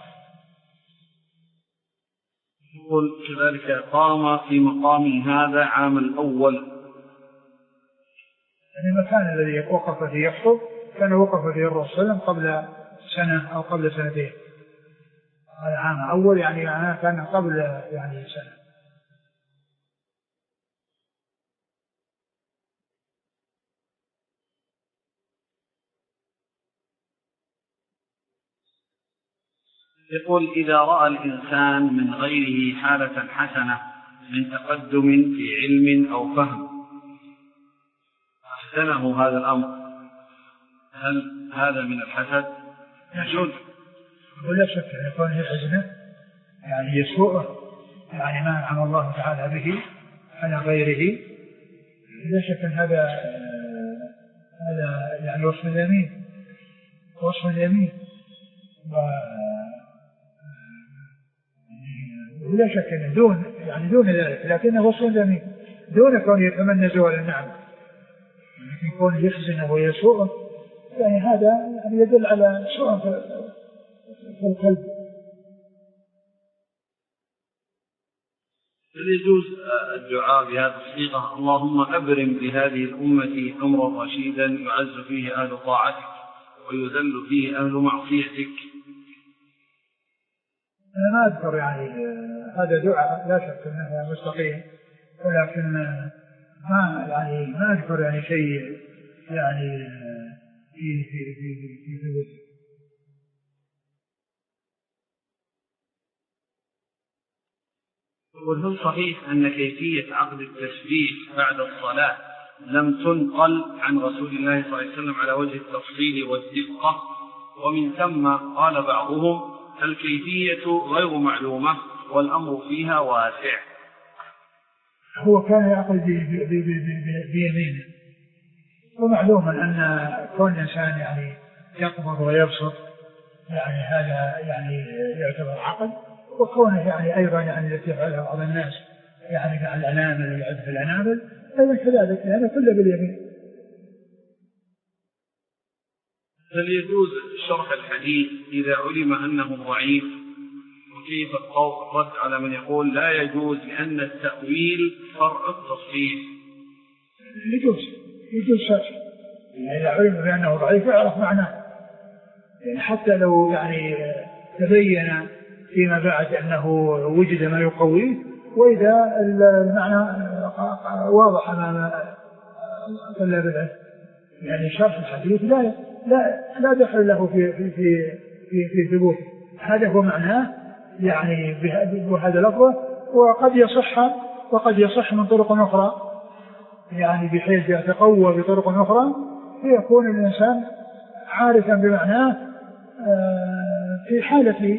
يقول كذلك قام في مقامي هذا عام الأول، يعني المكان الذي وقف فيه يخطب كان وقف فيه الرسول صلى الله عليه وسلم قبل سنة أو قبل سنتين. هذا عام أول يعني معناه كان قبل يعني سنة. يقول إذا رأى الإنسان من غيره حالة حسنة من تقدم في علم أو فهم أحسنه هذا الأمر، هل هذا من الحسد؟ يجوز ولا شك أن يكون يحزنه يعني يسوءه، يعني ما أنعم الله تعالى به على غيره، لا شك أن هذا هذا يعني وصف اليمين، وصف اليمين ولا شك أنه دون يعني دون ذلك، لكنه وصف اليمين دون كون يتمنى زوال النعم، لكن كون يحزنه ويسوءه يعني هذا يعني يدل على سوء في القلب. هل يجوز الدعاء بهذه الصيغة: اللهم أبرم بهذه الأمة أمرا رشيدا يعز فيه أهل طاعتك ويذل فيه أهل معصيتك؟ أنا ما أذكر يعني هذا دعاء لا شك أنه مستقيم، ولكن ما يعني ما أذكر يعني شيء يعني في في في في في وهل صحيح أن كيفية عقد التسبيح بعد الصلاة لم تنقل عن رسول الله صلى الله عليه وسلم على وجه التفصيل والدقة، ومن ثم قال بعضهم الكيفية غير معلومة والأمر فيها واسع؟ هو كان يعقد بيمينه، ومعلوم أن كل إنسان يعني يقبض ويبسط يعني هذا يعني يعتبر عقد، وكونه يعني أيضا يعني التي يفعلها بعض الناس يعني مع الأنامل والعد في الأنامل أيضا كذلك يعني كله باليمين. هل يجوز شرح الحديث إذا علم أنه ضعيف؟ وكيف الرد على من يقول لا يجوز لأن التأويل فرع التصحيح؟ يجوز يجوز شرح، يعني إذا علم بأنه ضعيف يعرف معناه، يعني حتى لو يعني تبين فيما بعد أنه وجد ما يقويه، وإذا المعنى واضح أمام طلاب العلم يعني شرح الحديث لا لا لا دخل له في في في في, في ثبوته، هذا هو معناه يعني بهذا اللفظ، وقد يصح وقد يصح من طرق أخرى يعني بحيث يتقوى بطرق أخرى فيكون الإنسان عارفا بمعناه في حالة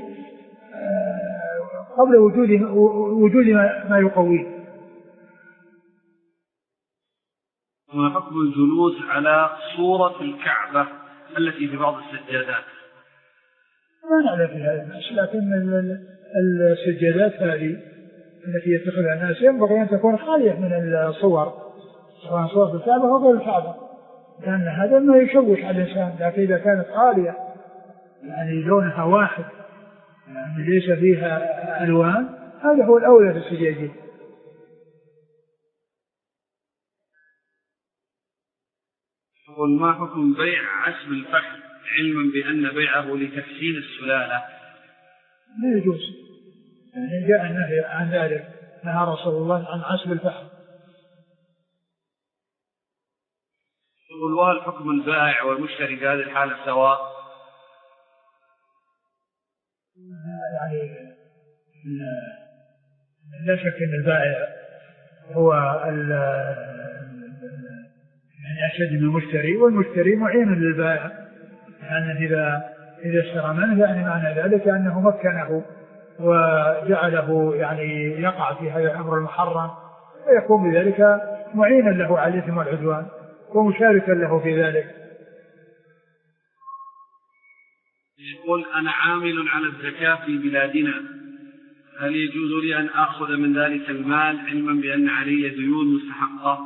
قبل وجود وجود ما يقويه. ما حكم الجلوس على صورة الكعبة التي في بعض السجادات؟ ما نعلم في هذا الناس، لكن السجادات هذه التي يتخذها الناس ينبغي أن تكون خالية من الصور، سواء صور في الكعبة أو غير الكعبة، لأن هذا ما يشوش على الإنسان. لكن إذا كانت خالية يعني لونها واحد يعني ليس فيها ألوان، هذا هو الأولى في السجاجين. يقول ما حكم بيع عسب الفحم علما بأن بيعه لتحسين السلالة؟ لا يجوز، يعني جاء النهي عن ذلك، نهى رسول الله عن عسب الفحم. يقول وهل حكم البائع والمشتري في هذه الحالة سواء؟ يعني لا شك أن البائع هو يعني أشد من المشتري، والمشتري معين للبائع، يعني إذا إذا اشترى منه يعني معنى ذلك أنه مكنه وجعله يعني يقع في هذا الأمر المحرم، ويكون بذلك معينا له على الإثم والعدوان ومشاركا له في ذلك. يقول أنا عامل على الزكاة في بلادنا، هل يجوز لي أن أخذ من ذلك المال علما بأن علي ديون مستحقة؟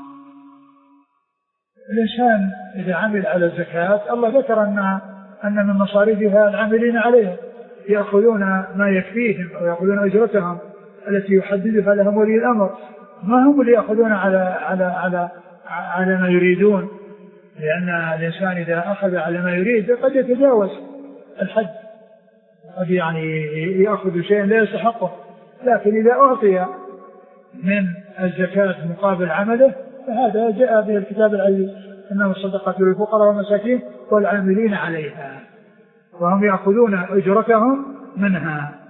الإنسان إذا عمل على الزكاة الله ذكر أن أن من مصاريفها العاملين عليها يأخذون ما يكفيهم أو يأخذون أجرتهم التي يحددها لهم ولي الأمر، ما هم اللي يأخذون على على على على ما يريدون، لأن الإنسان إذا أخذ على ما يريد قد يتجاوز الحد، قد يعني يأخذ شيئا لا يستحقه. لكن إذا أعطي من الزكاة مقابل عمله فهذا جاء به الكتاب العزيز، إنما الصدقات للفقراء والمساكين والعاملين عليها، وهم يأخذون أجرتهم منها،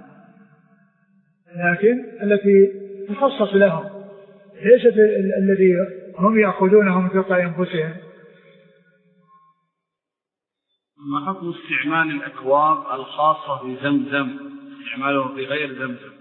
لكن التي تخصص لهم ليست الذي هم يأخذونه من تلقاء أنفسهم. ما حكم استعمال الأكواب الخاصة بزمزم استعماله في غير زمزم؟